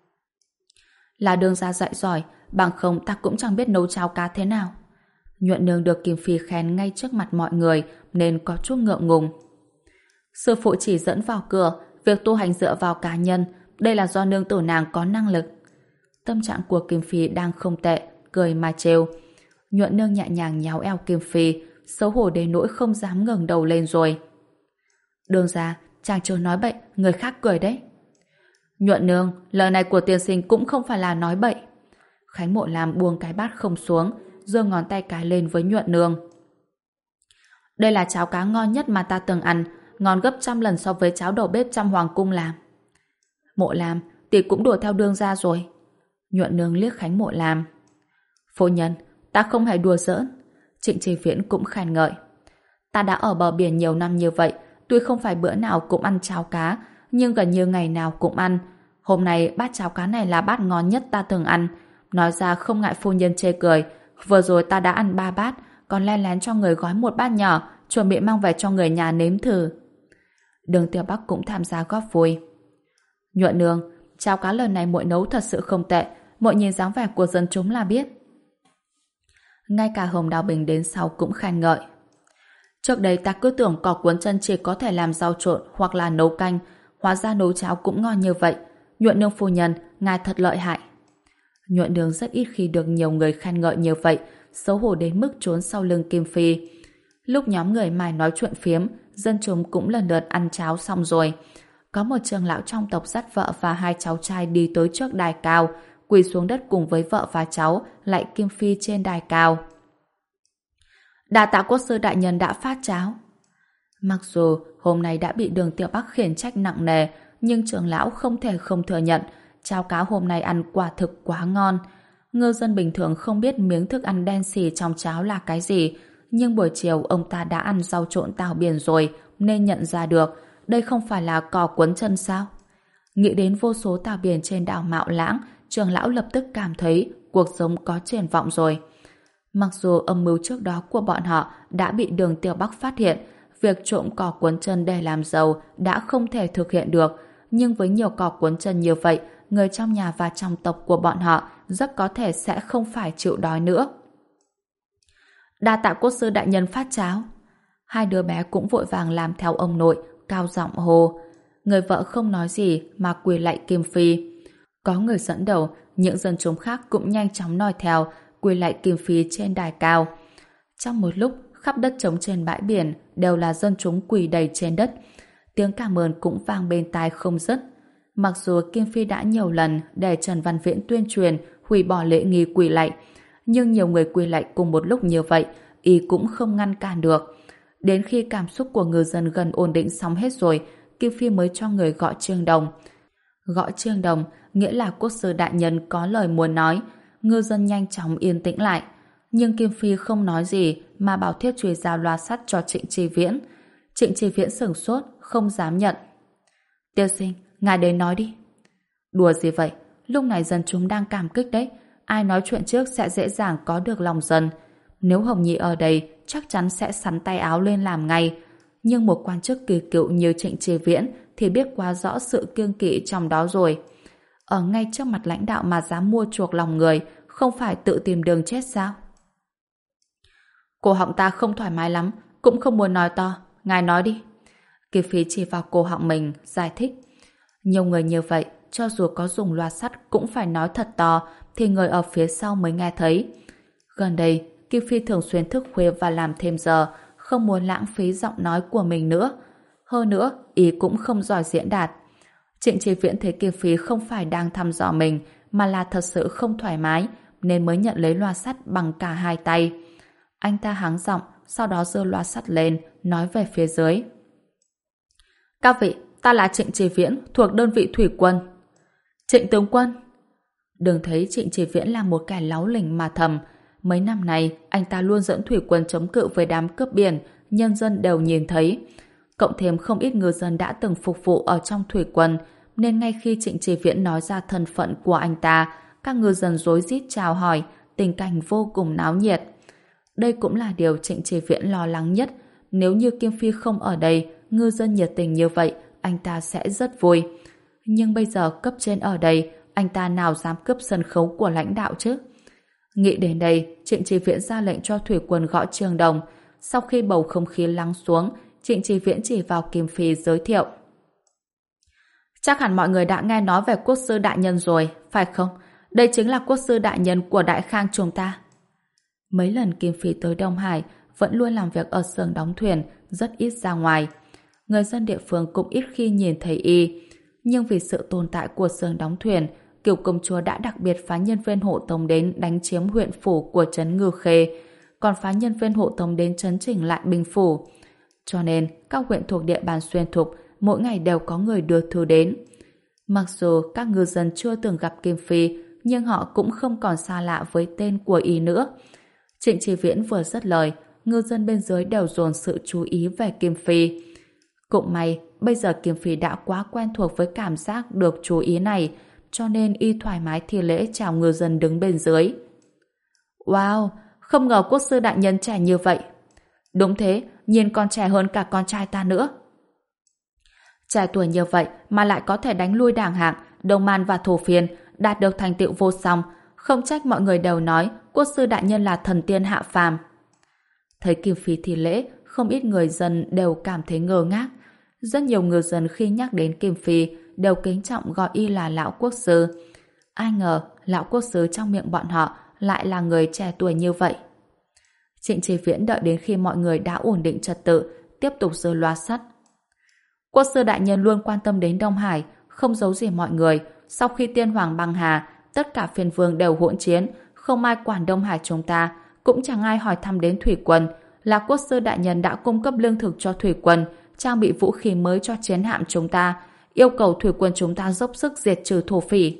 Là Đường gia dạy giỏi, bằng không ta cũng chẳng biết nấu cháo cá thế nào. Nhuận Nương được Kim Phi khen ngay trước mặt mọi người nên có chút ngượng ngùng. Sư phụ chỉ dẫn vào cửa, việc tu hành dựa vào cá nhân, đây là do nương tử nàng có năng lực. Tâm trạng của Kim Phi đang không tệ, cười mà trêu. Nhuận Nương nhẹ nhàng nhéo eo Kim Phi, xấu hổ đến nỗi không dám ngẩng đầu lên rồi. Đường ra, chàng chưa nói bậy, người khác cười đấy. Nhuận Nương, lời này của tiên sinh cũng không phải là nói bậy. Khánh Mộ Lam buông cái bát không xuống, giơ ngón tay cái lên với Nhuận Nương. Đây là cháo cá ngon nhất mà ta từng ăn, ngon gấp trăm lần so với cháo đầu bếp trong hoàng cung làm. Mộ Lam, tỷ cũng đùa theo Đường ra rồi. Nhuận Nương liếc Khánh Mộ Lam. Phu nhân, ta không hề đùa giỡn. Trịnh Tri Viễn cũng khen ngợi. Ta đã ở bờ biển nhiều năm như vậy, tuy không phải bữa nào cũng ăn cháo cá, nhưng gần như ngày nào cũng ăn. Hôm nay bát cháo cá này là bát ngon nhất ta từng ăn. Nói ra không ngại phu nhân chê cười, vừa rồi ta đã ăn ba bát, còn len lén cho người gói một bát nhỏ, chuẩn bị mang về cho người nhà nếm thử. Đường Tiểu Bắc cũng tham gia góp vui. Nhuận nương, cháo cá lần này muội nấu thật sự không tệ, muội nhìn dáng vẻ của dân chúng là biết. Ngay cả Hồng Đào Bình đến sau cũng khen ngợi. Trước đây ta cứ tưởng cỏ cuốn chân chỉ có thể làm rau trộn hoặc là nấu canh, hóa ra nấu cháo cũng ngon như vậy. Nhuận nương phu nhân, ngài thật lợi hại. Nhuận nương rất ít khi được nhiều người khen ngợi như vậy, xấu hổ đến mức trốn sau lưng Kim Phi. Lúc nhóm người mài nói chuyện phiếm, dân chúng cũng lần lượt ăn cháo xong rồi. Có một trưởng lão trong tộc dắt vợ và hai cháu trai đi tới trước đài cao, quỳ xuống đất cùng với vợ và cháu, lạy Kim Phi trên đài cao. Đa tạ quốc sư đại nhân đã phát cháo. Mặc dù hôm nay đã bị Đường Tiểu Bắc khiển trách nặng nề, nhưng trưởng lão không thể không thừa nhận cháo cá hôm nay ăn quả thực quá ngon. Ngư dân bình thường không biết miếng thức ăn đen xì trong cháo là cái gì, nhưng buổi chiều ông ta đã ăn rau trộn tàu biển rồi nên nhận ra được đây không phải là cò cuốn chân sao. Nghĩ đến vô số tàu biển trên đảo Mạo Lãng, trưởng lão lập tức cảm thấy cuộc sống có triển vọng rồi. Mặc dù âm mưu trước đó của bọn họ đã bị Đường Tiểu Bắc phát hiện, việc trộm cò cuốn chân để làm giàu đã không thể thực hiện được, nhưng với nhiều cò cuốn chân như vậy, người trong nhà và trong tộc của bọn họ rất có thể sẽ không phải chịu đói nữa. Đa tạ quốc sư đại nhân phát cháo. Hai đứa bé cũng vội vàng làm theo ông nội, cao giọng hô. Người vợ không nói gì mà quỳ lạy Kim Phi. Có người dẫn đầu, những dân chúng khác cũng nhanh chóng noi theo, quỳ lạy Kim Phi trên đài cao. Trong một lúc, khắp đất trống trên bãi biển đều là dân chúng quỳ đầy trên đất. Tiếng cảm ơn cũng vang bên tai không dứt. Mặc dù Kim Phi đã nhiều lần để Trần Văn Viễn tuyên truyền hủy bỏ lễ nghi quỳ lạy, nhưng nhiều người quỳ lạy cùng một lúc như vậy, y cũng không ngăn cản được. Đến khi cảm xúc của người dân gần ổn định xong hết rồi, Kim Phi mới cho người gõ chiêng đồng. Gõ chiêng đồng nghĩa là quốc sư đại nhân có lời muốn nói. Ngư dân nhanh chóng yên tĩnh lại. Nhưng Kim Phi không nói gì mà bảo Thiết Trùy giao loa sắt cho Trịnh Chi Viễn. Trịnh Chi Viễn sửng sốt, không dám nhận. Tiên sinh, ngài đến nói đi. Đùa gì vậy? Lúc này dân chúng đang cảm kích đấy. Ai nói chuyện trước sẽ dễ dàng có được lòng dân. Nếu Hồng Nhi ở đây, chắc chắn sẽ sắn tay áo lên làm ngay. Nhưng một quan chức kỳ cựu như Trịnh Chi Viễn thì biết quá rõ sự kiêng kỵ trong đó rồi. Ở ngay trước mặt lãnh đạo mà dám mua chuộc lòng người, không phải tự tìm đường chết sao? Cổ họng ta không thoải mái lắm, cũng không muốn nói to. Ngài nói đi. Kỳ Phi chỉ vào cổ họng mình, giải thích. Nhiều người như vậy, cho dù có dùng loa sắt cũng phải nói thật to, thì người ở phía sau mới nghe thấy. Gần đây, Kim Phi thường xuyên thức khuya và làm thêm giờ, không muốn lãng phí giọng nói của mình nữa. Hơn nữa, ý cũng không giỏi diễn đạt. Trịnh Chi Viễn thấy Kim Phi không phải đang thăm dò mình, mà là thật sự không thoải mái, nên mới nhận lấy loa sắt bằng cả hai tay. Anh ta hắng giọng, sau đó giơ loa sắt lên, nói về phía dưới. Các vị, ta là Trịnh Chi Viễn, thuộc đơn vị thủy quân. Trịnh tướng quân. Đừng thấy Trịnh Chi Viễn là một kẻ láu lỉnh mà thầm. Mấy năm nay, anh ta luôn dẫn thủy quân chống cự với đám cướp biển, nhân dân đều nhìn thấy. Cộng thêm không ít ngư dân đã từng phục vụ ở trong thủy quân, nên ngay khi Trịnh Chi Viễn nói ra thân phận của anh ta, các ngư dân rối rít chào hỏi, tình cảnh vô cùng náo nhiệt. Đây cũng là điều Trịnh Chi Viễn lo lắng nhất. Nếu như Kim Phi không ở đây, ngư dân nhiệt tình như vậy, anh ta sẽ rất vui. Nhưng bây giờ cấp trên ở đây, anh ta nào dám cướp sân khấu của lãnh đạo chứ? Nghĩ đến đây, Trịnh Chi Viễn ra lệnh cho thủy quân gõ chiêng đồng. Sau khi bầu không khí lắng xuống, Trịnh Chi Viễn chỉ vào Kim Phi giới thiệu. Chắc hẳn mọi người đã nghe nói về quốc sư đại nhân rồi, phải không? Đây chính là quốc sư đại nhân của Đại Khang chúng ta. Mấy lần Kim Phi tới Đông Hải vẫn luôn làm việc ở xưởng đóng thuyền, rất ít ra ngoài. Người dân địa phương cũng ít khi nhìn thấy y. Nhưng vì sự tồn tại của xưởng đóng thuyền, Kiều công chúa đã đặc biệt phái nhân viên hộ tống đến đánh chiếm huyện phủ của trấn Ngư Khê, còn phái nhân viên hộ tống đến trấn chỉnh lại binh phủ. Cho nên, các huyện thuộc địa bàn xuyên thục mỗi ngày đều có người đưa thư đến. Mặc dù các ngư dân chưa từng gặp Kim Phi, nhưng họ cũng không còn xa lạ với tên của y nữa. Trịnh Chi Viễn vừa dứt lời, ngư dân bên dưới đều dồn sự chú ý về Kim Phi. Cũng may, bây giờ Kim Phi đã quá quen thuộc với cảm giác được chú ý này, cho nên y thoải mái thi lễ chào ngư dân đứng bên dưới. Wow, không ngờ quốc sư đại nhân trẻ như vậy. Đúng thế, nhìn còn trẻ hơn cả con trai ta nữa. Trẻ tuổi như vậy mà lại có thể đánh lui Đảng Hạng, Đông Man và Thổ Phiên, đạt được thành tựu vô song, không trách mọi người đều nói quốc sư đại nhân là thần tiên hạ phàm. Thấy Kim Phi thi lễ, không ít người dân đều cảm thấy ngơ ngác. Rất nhiều người dân khi nhắc đến Kim Phi đều kính trọng gọi y là lão quốc sư. Ai ngờ lão quốc sư trong miệng bọn họ lại là người trẻ tuổi như vậy. Trịnh Chí Viễn đợi đến khi mọi người đã ổn định trật tự, tiếp tục giơ loa sắt. Quốc sư đại nhân luôn quan tâm đến Đông Hải, không giấu gì mọi người. Sau khi tiên hoàng băng hà, tất cả phiên vương đều hỗn chiến, không ai quản Đông Hải chúng ta, cũng chẳng ai hỏi thăm đến thủy quân. Là quốc sư đại nhân đã cung cấp lương thực cho thủy quân, trang bị vũ khí mới cho chiến hạm chúng ta, yêu cầu thủy quân chúng ta dốc sức diệt trừ thổ phỉ.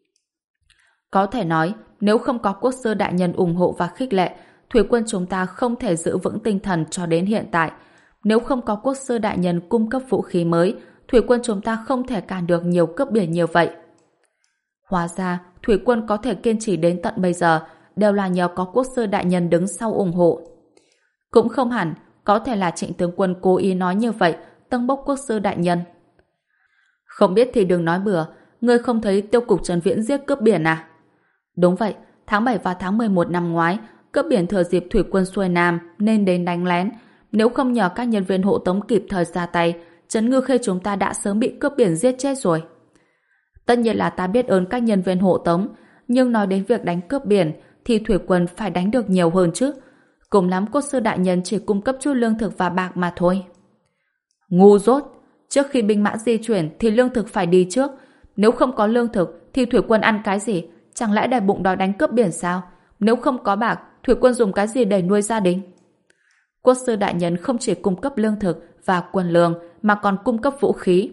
Có thể nói, nếu không có quốc sư đại nhân ủng hộ và khích lệ, thủy quân chúng ta không thể giữ vững tinh thần cho đến hiện tại. Nếu không có quốc sư đại nhân cung cấp vũ khí mới, thủy quân chúng ta không thể cản được nhiều cướp biển như vậy. Hóa ra, thủy quân có thể kiên trì đến tận bây giờ đều là nhờ có quốc sư đại nhân đứng sau ủng hộ. Cũng không hẳn, có thể là Trịnh tướng quân cố ý nói như vậy, tâng bốc quốc sư đại nhân. Không biết thì đừng nói bừa, ngươi không thấy tiêu cục Trần Viễn giết cướp biển à? Đúng vậy, tháng bảy và tháng mười một năm ngoái, cướp biển thừa dịp thủy quân xuôi Nam nên đến đánh lén. Nếu không nhờ các nhân viên hộ tống kịp thời ra tay, Trấn Ngư Khê chúng ta đã sớm bị cướp biển giết chết rồi. Tất nhiên là ta biết ơn các nhân viên hộ tống, nhưng nói đến việc đánh cướp biển thì thủy quân phải đánh được nhiều hơn chứ. Cùng lắm quốc sư đại nhân chỉ cung cấp chút lương thực và bạc mà thôi. Ngu dốt! Trước khi binh mã di chuyển thì lương thực phải đi trước. Nếu không có lương thực thì thủy quân ăn cái gì? Chẳng lẽ để bụng đói đánh cướp biển sao? Nếu không có bạc, thủy quân dùng cái gì để nuôi gia đình? Quốc sư đại nhân không chỉ cung cấp lương thực và quân lương mà còn cung cấp vũ khí.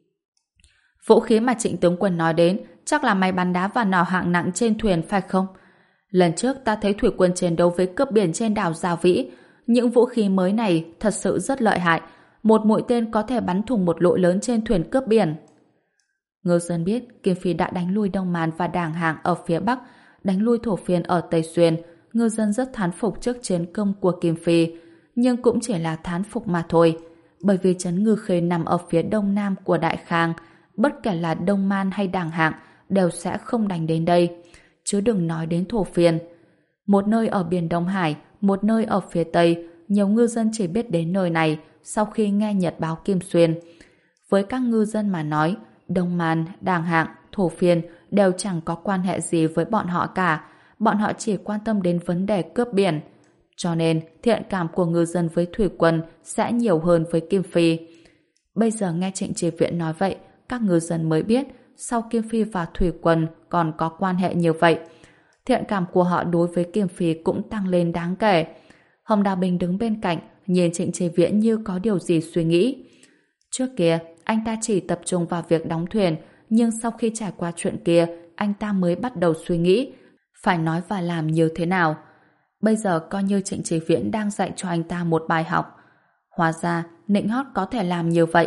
Vũ khí mà Trịnh tướng quân nói đến chắc là máy bắn đá và nỏ hạng nặng trên thuyền phải không? Lần trước ta thấy thủy quân chiến đấu với cướp biển trên đảo Giao Vĩ. Những vũ khí mới này thật sự rất lợi hại. Một mũi tên có thể bắn thủng một lỗ lớn trên thuyền cướp biển. Ngư dân biết Kim Phi đã đánh lui Đông Man và Đảng Hạng ở phía Bắc, đánh lui Thổ Phiên ở Tây Xuyên. Ngư dân rất thán phục trước chiến công của Kim Phi, nhưng cũng chỉ là thán phục mà thôi. Bởi vì trấn Ngư Khê nằm ở phía đông nam của Đại Khang, bất kể là Đông Man hay Đảng Hạng đều sẽ không đánh đến đây, chứ đừng nói đến Thổ Phiên. Một nơi ở biển Đông Hải, một nơi ở phía Tây, nhiều ngư dân chỉ biết đến nơi này sau khi nghe nhật báo Kim Xuyên. Với các ngư dân mà nói, Đông Man, Đảng Hạng, Thổ Phiên đều chẳng có quan hệ gì với bọn họ cả. Bọn họ chỉ quan tâm đến vấn đề cướp biển. Cho nên, thiện cảm của ngư dân với thủy quân sẽ nhiều hơn với Kim Phi. Bây giờ nghe Trịnh Chí Viễn nói vậy, các ngư dân mới biết sau Kim Phi và thủy quân còn có quan hệ như vậy. Thiện cảm của họ đối với Kim Phi cũng tăng lên đáng kể. Hồng Đào Bình đứng bên cạnh, nhìn Trịnh Chí Viễn như có điều gì suy nghĩ. Trước kia, anh ta chỉ tập trung vào việc đóng thuyền, nhưng sau khi trải qua chuyện kia, anh ta mới bắt đầu suy nghĩ phải nói và làm như thế nào. Bây giờ coi như Trịnh Chí Viễn đang dạy cho anh ta một bài học. Hóa ra, nịnh hót có thể làm như vậy.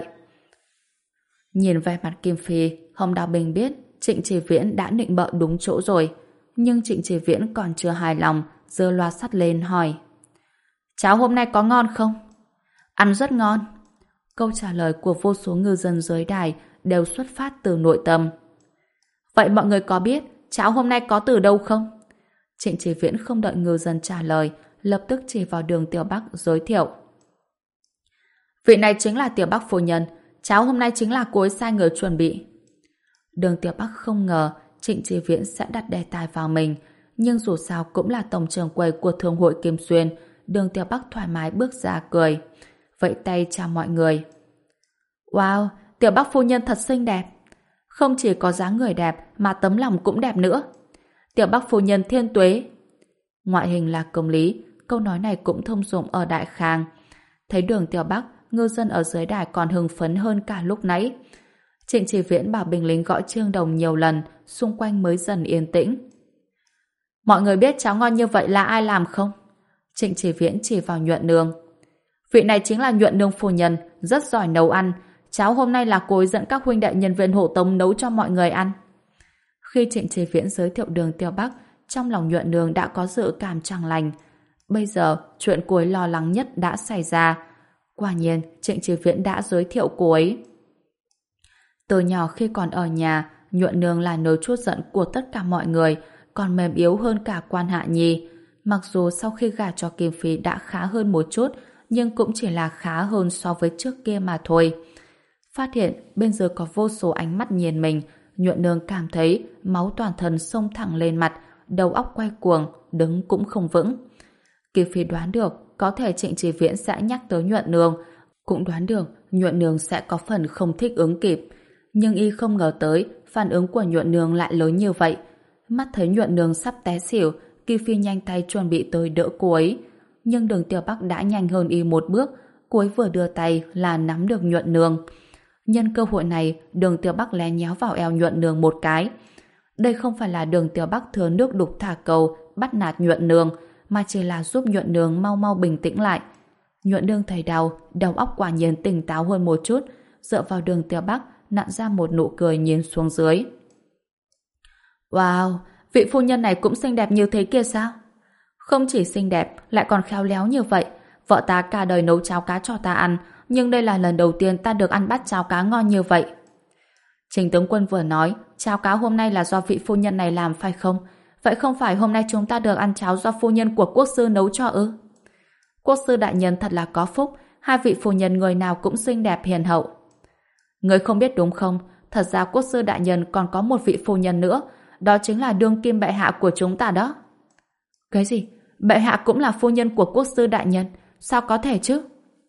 Nhìn vẻ mặt Kim Phi, Hồng Đào Bình biết Trịnh Chí Viễn đã nịnh bợ đúng chỗ rồi. Nhưng Trịnh Chí Viễn còn chưa hài lòng, giơ loa sắt lên hỏi: Cháo hôm nay có ngon không? Ăn rất ngon. Câu trả lời của vô số ngư dân dưới đài đều xuất phát từ nội tâm. Vậy mọi người có biết cháo hôm nay có từ đâu không? Trịnh Chí Viễn không đợi ngư dân trả lời, lập tức chỉ vào Đường Tiểu Bắc giới thiệu. Vị này chính là Tiểu Bắc phu nhân, cháo hôm nay chính là cô ấy sai người chuẩn bị. Đường Tiểu Bắc không ngờ Trịnh Chí Viễn sẽ đặt đề tài vào mình, nhưng dù sao cũng là tổng trưởng quầy của Thương hội Kim Xuyên. Đường Tiểu Bắc thoải mái bước ra cười, vẫy tay chào mọi người. Wow, Tiểu Bắc phu nhân thật xinh đẹp. Không chỉ có dáng người đẹp mà tấm lòng cũng đẹp nữa. Tiểu Bắc phu nhân thiên tuế. Ngoại hình là công lý, câu nói này cũng thông dụng ở Đại Khang. Thấy Đường Tiểu Bắc, ngư dân ở dưới đài còn hưng phấn hơn cả lúc nãy. Trịnh Chí Viễn bảo binh lính gõ chiêng đồng nhiều lần, xung quanh mới dần yên tĩnh. Mọi người biết cháo ngon như vậy là ai làm không? Trịnh Chí Viễn chỉ vào Nhuận Nương. Vị này chính là Nhuận Nương phu nhân, rất giỏi nấu ăn. Cháo hôm nay là cô ấy dẫn các huynh đệ nhân viên hộ tống nấu cho mọi người ăn. Khi Trịnh Chí Viễn giới thiệu Đường Tiểu Bắc, trong lòng Nhuận Nương đã có dự cảm chẳng lành. Bây giờ, chuyện cô ấy lo lắng nhất đã xảy ra. Quả nhiên, Trịnh Chí Viễn đã giới thiệu cô ấy. Từ nhỏ khi còn ở nhà, Nhuận Nương là nỗi trút giận của tất cả mọi người, còn mềm yếu hơn cả Quan Hạ Nhi. Mặc dù sau khi gả cho Kim Phi đã khá hơn một chút, nhưng cũng chỉ là khá hơn so với trước kia mà thôi. Phát hiện bên dưới có vô số ánh mắt nhìn mình, Nhuận Nương cảm thấy máu toàn thân xông thẳng lên mặt, đầu óc quay cuồng, đứng cũng không vững. Kim Phi đoán được có thể Trịnh Chí Viễn sẽ nhắc tới Nhuận Nương, cũng đoán được Nhuận Nương sẽ có phần không thích ứng kịp. Nhưng y không ngờ tới phản ứng của Nhuận Nương lại lớn như vậy. Mắt thấy Nhuận Nương sắp té xỉu, Kim Phi nhanh tay chuẩn bị tới đỡ cô ấy. Nhưng Đường Tiểu Bắc đã nhanh hơn y một bước, cô ấy vừa đưa tay là nắm được Nhuận Nương. Nhân cơ hội này, Đường Tiểu Bắc lén nhéo vào eo Nhuận Nương một cái. Đây không phải là Đường Tiểu Bắc thừa nước đục thả cầu bắt nạt Nhuận Nương, mà chỉ là giúp Nhuận Nương mau mau bình tĩnh lại. Nhuận Nương thấy đau, đầu óc quả nhiên tỉnh táo hơn một chút, dựa vào Đường Tiểu Bắc nặn ra một nụ cười nhìn xuống dưới. Wow, vị phu nhân này cũng xinh đẹp như thế kia sao? Không chỉ xinh đẹp, lại còn khéo léo như vậy. Vợ ta cả đời nấu cháo cá cho ta ăn, nhưng đây là lần đầu tiên ta được ăn bát cháo cá ngon như vậy. Trình tướng quân vừa nói, cháo cá hôm nay là do vị phu nhân này làm phải không? Vậy không phải hôm nay chúng ta được ăn cháo do phu nhân của quốc sư nấu cho ư? Quốc sư đại nhân thật là có phúc, hai vị phu nhân người nào cũng xinh đẹp hiền hậu. Người không biết đúng không? Thật ra quốc sư đại nhân còn có một vị phu nhân nữa, đó chính là đương kim bệ hạ của chúng ta đó. Cái gì? Bệ hạ cũng là phu nhân của quốc sư đại nhân? Sao có thể chứ?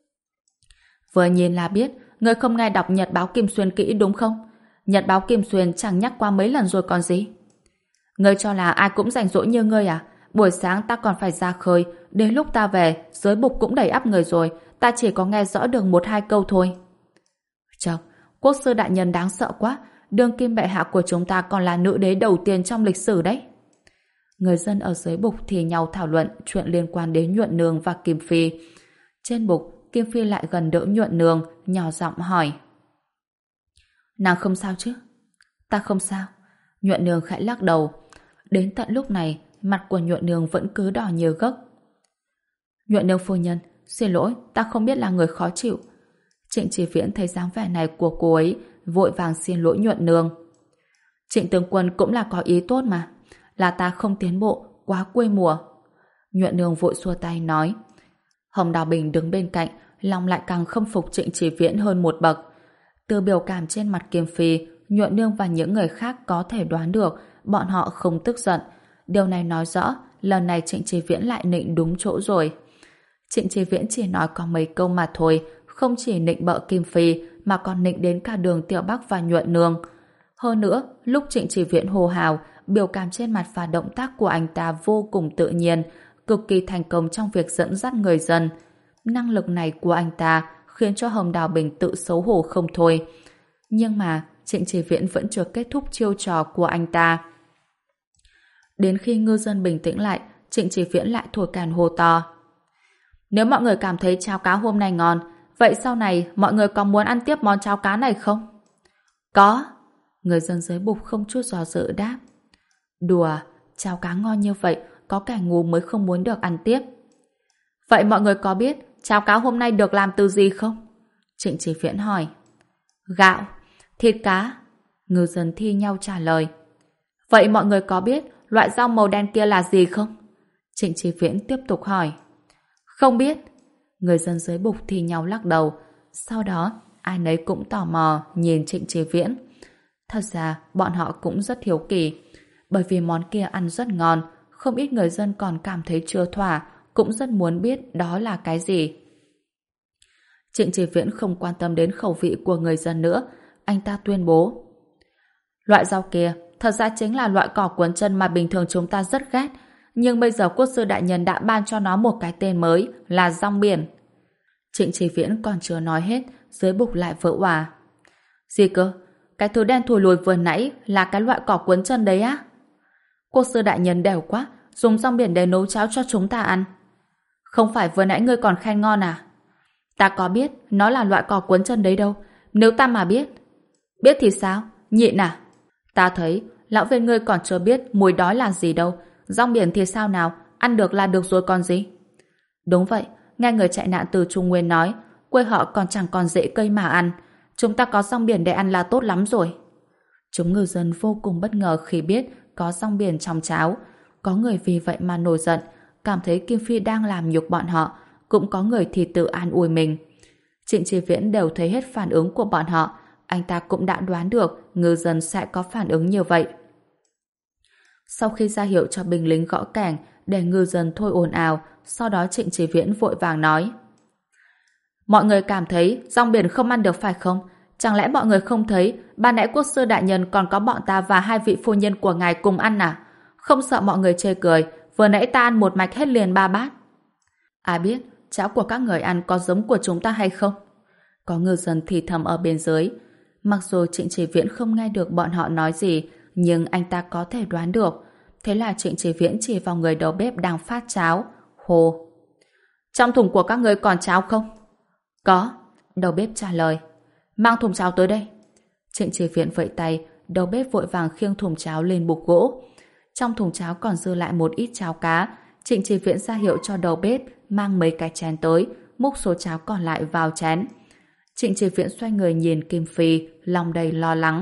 Vừa nhìn là biết, người không nghe đọc Nhật báo Kim Xuyên kỹ đúng không? Nhật báo Kim Xuyên chẳng nhắc qua mấy lần rồi còn gì? Ngươi cho là ai cũng rảnh rỗi như ngươi à? Buổi sáng ta còn phải ra khơi, đến lúc ta về, dưới bục cũng đầy ắp người rồi, ta chỉ có nghe rõ được một hai câu thôi. Chật, quốc sư đại nhân đáng sợ quá, đương kim bệ hạ của chúng ta còn là nữ đế đầu tiên trong lịch sử đấy. Người dân ở dưới bục thì nhau thảo luận chuyện liên quan đến Nhuận Nương và Kim Phi. Trên bục, Kim Phi lại gần đỡ Nhuận Nương, nhỏ giọng hỏi. Nàng không sao chứ? Ta không sao. Nhuận Nương khẽ lắc đầu. Đến tận lúc này, mặt của Nhuận Nương vẫn cứ đỏ như gấc. Nhuận Nương phu nhân, xin lỗi, ta không biết là người khó chịu. Trịnh Chí Viễn thấy dáng vẻ này của cô ấy, vội vàng xin lỗi Nhuận Nương. Trịnh tướng quân cũng là có ý tốt mà, là ta không tiến bộ, quá quê mùa. Nhuận Nương vội xua tay nói. Hồng Đào Bình đứng bên cạnh, lòng lại càng khâm phục Trịnh Chí Viễn hơn một bậc. Từ biểu cảm trên mặt Kim Phi, Nhuận Nương và những người khác có thể đoán được bọn họ không tức giận. Điều này nói rõ lần này Trịnh Chí Viễn lại nịnh đúng chỗ rồi. Trịnh Chí Viễn chỉ nói có mấy câu mà thôi, không chỉ nịnh bợ Kim Phi mà còn nịnh đến cả Đường Tiểu Bắc và Nhuận Nương. Hơn nữa, lúc Trịnh Chí Viễn hô hào, biểu cảm trên mặt và động tác của anh ta vô cùng tự nhiên, cực kỳ thành công trong việc dẫn dắt người dân. Năng lực này của anh ta khiến cho Hồng Đào Bình tự xấu hổ không thôi. Nhưng mà Trịnh Chí Viễn vẫn chưa kết thúc chiêu trò của anh ta. Đến khi ngư dân bình tĩnh lại, Trịnh Chí Viễn lại thổi càn hô to. Nếu mọi người cảm thấy cháo cá hôm nay ngon, vậy sau này mọi người có muốn ăn tiếp món cháo cá này không? Có. Người dân dưới bục không chút do dự đáp. Đùa, cháo cá ngon như vậy, có kẻ ngu mới không muốn được ăn tiếp. Vậy mọi người có biết cháo cá hôm nay được làm từ gì không? Trịnh Chí Viễn hỏi. Gạo, thịt cá. Ngư dân thi nhau trả lời. Vậy mọi người có biết loại rau màu đen kia là gì không? Trịnh Chí Viễn tiếp tục hỏi. Không biết. Người dân dưới bục thi nhau lắc đầu. Sau đó, ai nấy cũng tò mò nhìn Trịnh Chí Viễn. Thật ra, bọn họ cũng rất hiếu kỳ. Bởi vì món kia ăn rất ngon, không ít người dân còn cảm thấy chưa thỏa, cũng rất muốn biết đó là cái gì. Trịnh Chí Viễn không quan tâm đến khẩu vị của người dân nữa. Anh ta tuyên bố. Loại rau kia thật ra chính là loại cỏ cuốn chân mà bình thường chúng ta rất ghét. Nhưng bây giờ quốc sư đại nhân đã ban cho nó một cái tên mới là rong biển. Trịnh Chí Viễn còn chưa nói hết, dưới bục lại vỡ òa. Gì cơ? Cái thứ đen thùi lùi vừa nãy là cái loại cỏ cuốn chân đấy á? Quốc sư đại nhân đều quá, dùng rong biển để nấu cháo cho chúng ta ăn. Không phải vừa nãy ngươi còn khen ngon à? Ta có biết nó là loại cỏ cuốn chân đấy đâu. Nếu ta mà biết. Biết thì sao? Nhịn à? Ta thấy lão viên ngươi còn chưa biết mùi đói là gì đâu. Rong biển thì sao nào? Ăn được là được rồi còn gì? Đúng vậy, nghe người chạy nạn từ Trung Nguyên nói, quê họ còn chẳng còn rễ cây mà ăn. Chúng ta có rong biển để ăn là tốt lắm rồi. Chúng ngư dân vô cùng bất ngờ khi biết có rong biển trong cháo. Có người vì vậy mà nổi giận, cảm thấy Kim Phi đang làm nhục bọn họ, cũng có người thì tự an ủi mình. Trịnh Chí Viễn đều thấy hết phản ứng của bọn họ, anh ta cũng đã đoán được ngư dân sẽ có phản ứng như vậy. Sau khi ra hiệu cho binh lính gõ kẻng để ngư dân thôi ồn ào, sau đó Trịnh Chí Viễn vội vàng nói: mọi người cảm thấy rong biển không ăn được phải không? Chẳng lẽ mọi người không thấy ban nãy quốc sư đại nhân còn có bọn ta và hai vị phu nhân của ngài cùng ăn à? Không sợ mọi người chê cười, vừa nãy ta ăn một mạch hết liền ba bát. Ai biết cháo của các người ăn có giống của chúng ta hay không? Có ngư dân thì thầm ở bên dưới. Mặc dù Trịnh Chí Viễn không nghe được bọn họ nói gì, nhưng anh ta có thể đoán được. Thế là Trịnh Chí Viễn chỉ vào người đầu bếp đang phát cháo, hô: trong thùng của các người còn cháo không? Có, đầu bếp trả lời. Mang thùng cháo tới đây. Trịnh Chí Viễn vẫy tay, đầu bếp vội vàng khiêng thùng cháo lên bục gỗ. Trong thùng cháo còn dư lại một ít cháo cá. Trịnh Chí Viễn ra hiệu cho đầu bếp mang mấy cái chén tới, múc số cháo còn lại vào chén. Trịnh Chí Viễn xoay người nhìn Kim Phi, lòng đầy lo lắng.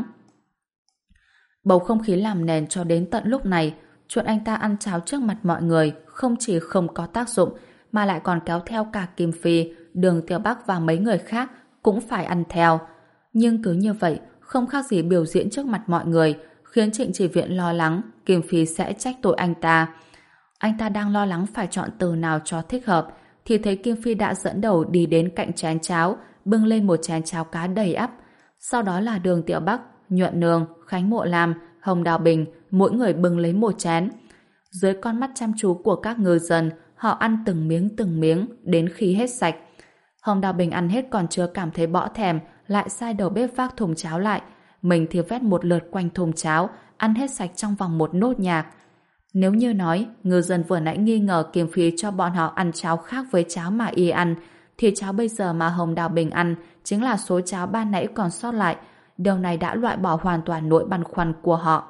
Bầu không khí làm nền cho đến tận lúc này, chuyện anh ta ăn cháo trước mặt mọi người không chỉ không có tác dụng, mà lại còn kéo theo cả Kim Phi, Đường Tiểu Bắc và mấy người khác cũng phải ăn theo. Nhưng cứ như vậy, không khác gì biểu diễn trước mặt mọi người, khiến Trịnh Chí Viễn lo lắng Kim Phi sẽ trách tội anh ta. Anh ta đang lo lắng phải chọn từ nào cho thích hợp, thì thấy Kim Phi đã dẫn đầu đi đến cạnh chén cháo, bưng lên một chén cháo cá đầy ắp. Sau đó là Đường Tiểu Bắc, Nhuận Nương, Khánh Mộ Lam, Hồng Đào Bình, mỗi người bưng lấy một chén. Dưới con mắt chăm chú của các ngư dân, họ ăn từng miếng từng miếng đến khi hết sạch. Hồng Đào Bình ăn hết còn chưa cảm thấy bỏ thèm, lại sai đầu bếp vác thùng cháo lại. Mình thì vét một lượt quanh thùng cháo, ăn hết sạch trong vòng một nốt nhạc. Nếu như nói ngư dân vừa nãy nghi ngờ Kim Phi cho bọn họ ăn cháo khác với cháo mà y ăn, thì cháo bây giờ mà Hồng Đào Bình ăn chính là số cháo ban nãy còn sót lại. Điều này đã loại bỏ hoàn toàn nỗi băn khoăn của họ.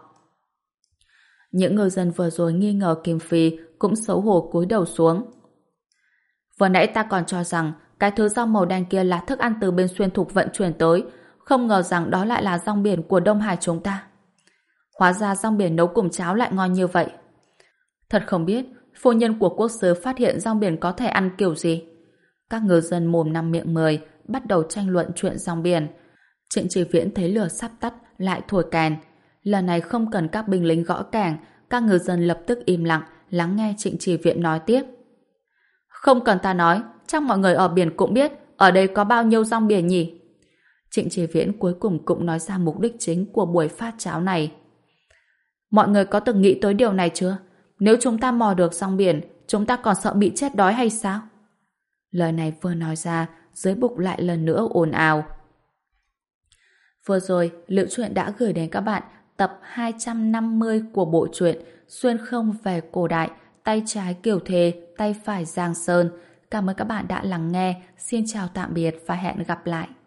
Những ngư dân vừa rồi nghi ngờ Kim Phi cũng xấu hổ cúi đầu xuống. Vừa nãy ta còn cho rằng cái thứ rau màu đen kia là thức ăn từ bên xuyên thục vận chuyển tới, không ngờ rằng đó lại là rong biển của Đông Hải chúng ta. Hóa ra rong biển nấu cùng cháo lại ngon như vậy. Thật không biết phu nhân của quốc sứ phát hiện rong biển có thể ăn kiểu gì. Các ngư dân mồm năm miệng mười bắt đầu tranh luận chuyện rong biển. Trịnh Chí Viễn thấy lửa sắp tắt lại thổi kèn. Lần này không cần các binh lính gõ kèn, các ngư dân lập tức im lặng lắng nghe Trịnh Chí Viễn nói tiếp. Không cần ta nói, chắc mọi người ở biển cũng biết ở đây có bao nhiêu rong biển nhỉ. Trịnh Chí Viễn cuối cùng cũng nói ra mục đích chính của buổi phát cháo này. Mọi người có từng nghĩ tới điều này chưa? Nếu chúng ta mò được rong biển, chúng ta còn sợ bị chết đói hay sao? Lời này vừa nói ra, dưới bục lại lần nữa ồn ào. Vừa rồi, Liệu Truyện đã gửi đến các bạn tập hai trăm năm mươi của bộ truyện Xuyên không về cổ đại, tay trái Kiều Thề, tay phải Giang Sơn. Cảm ơn các bạn đã lắng nghe. Xin chào tạm biệt và hẹn gặp lại.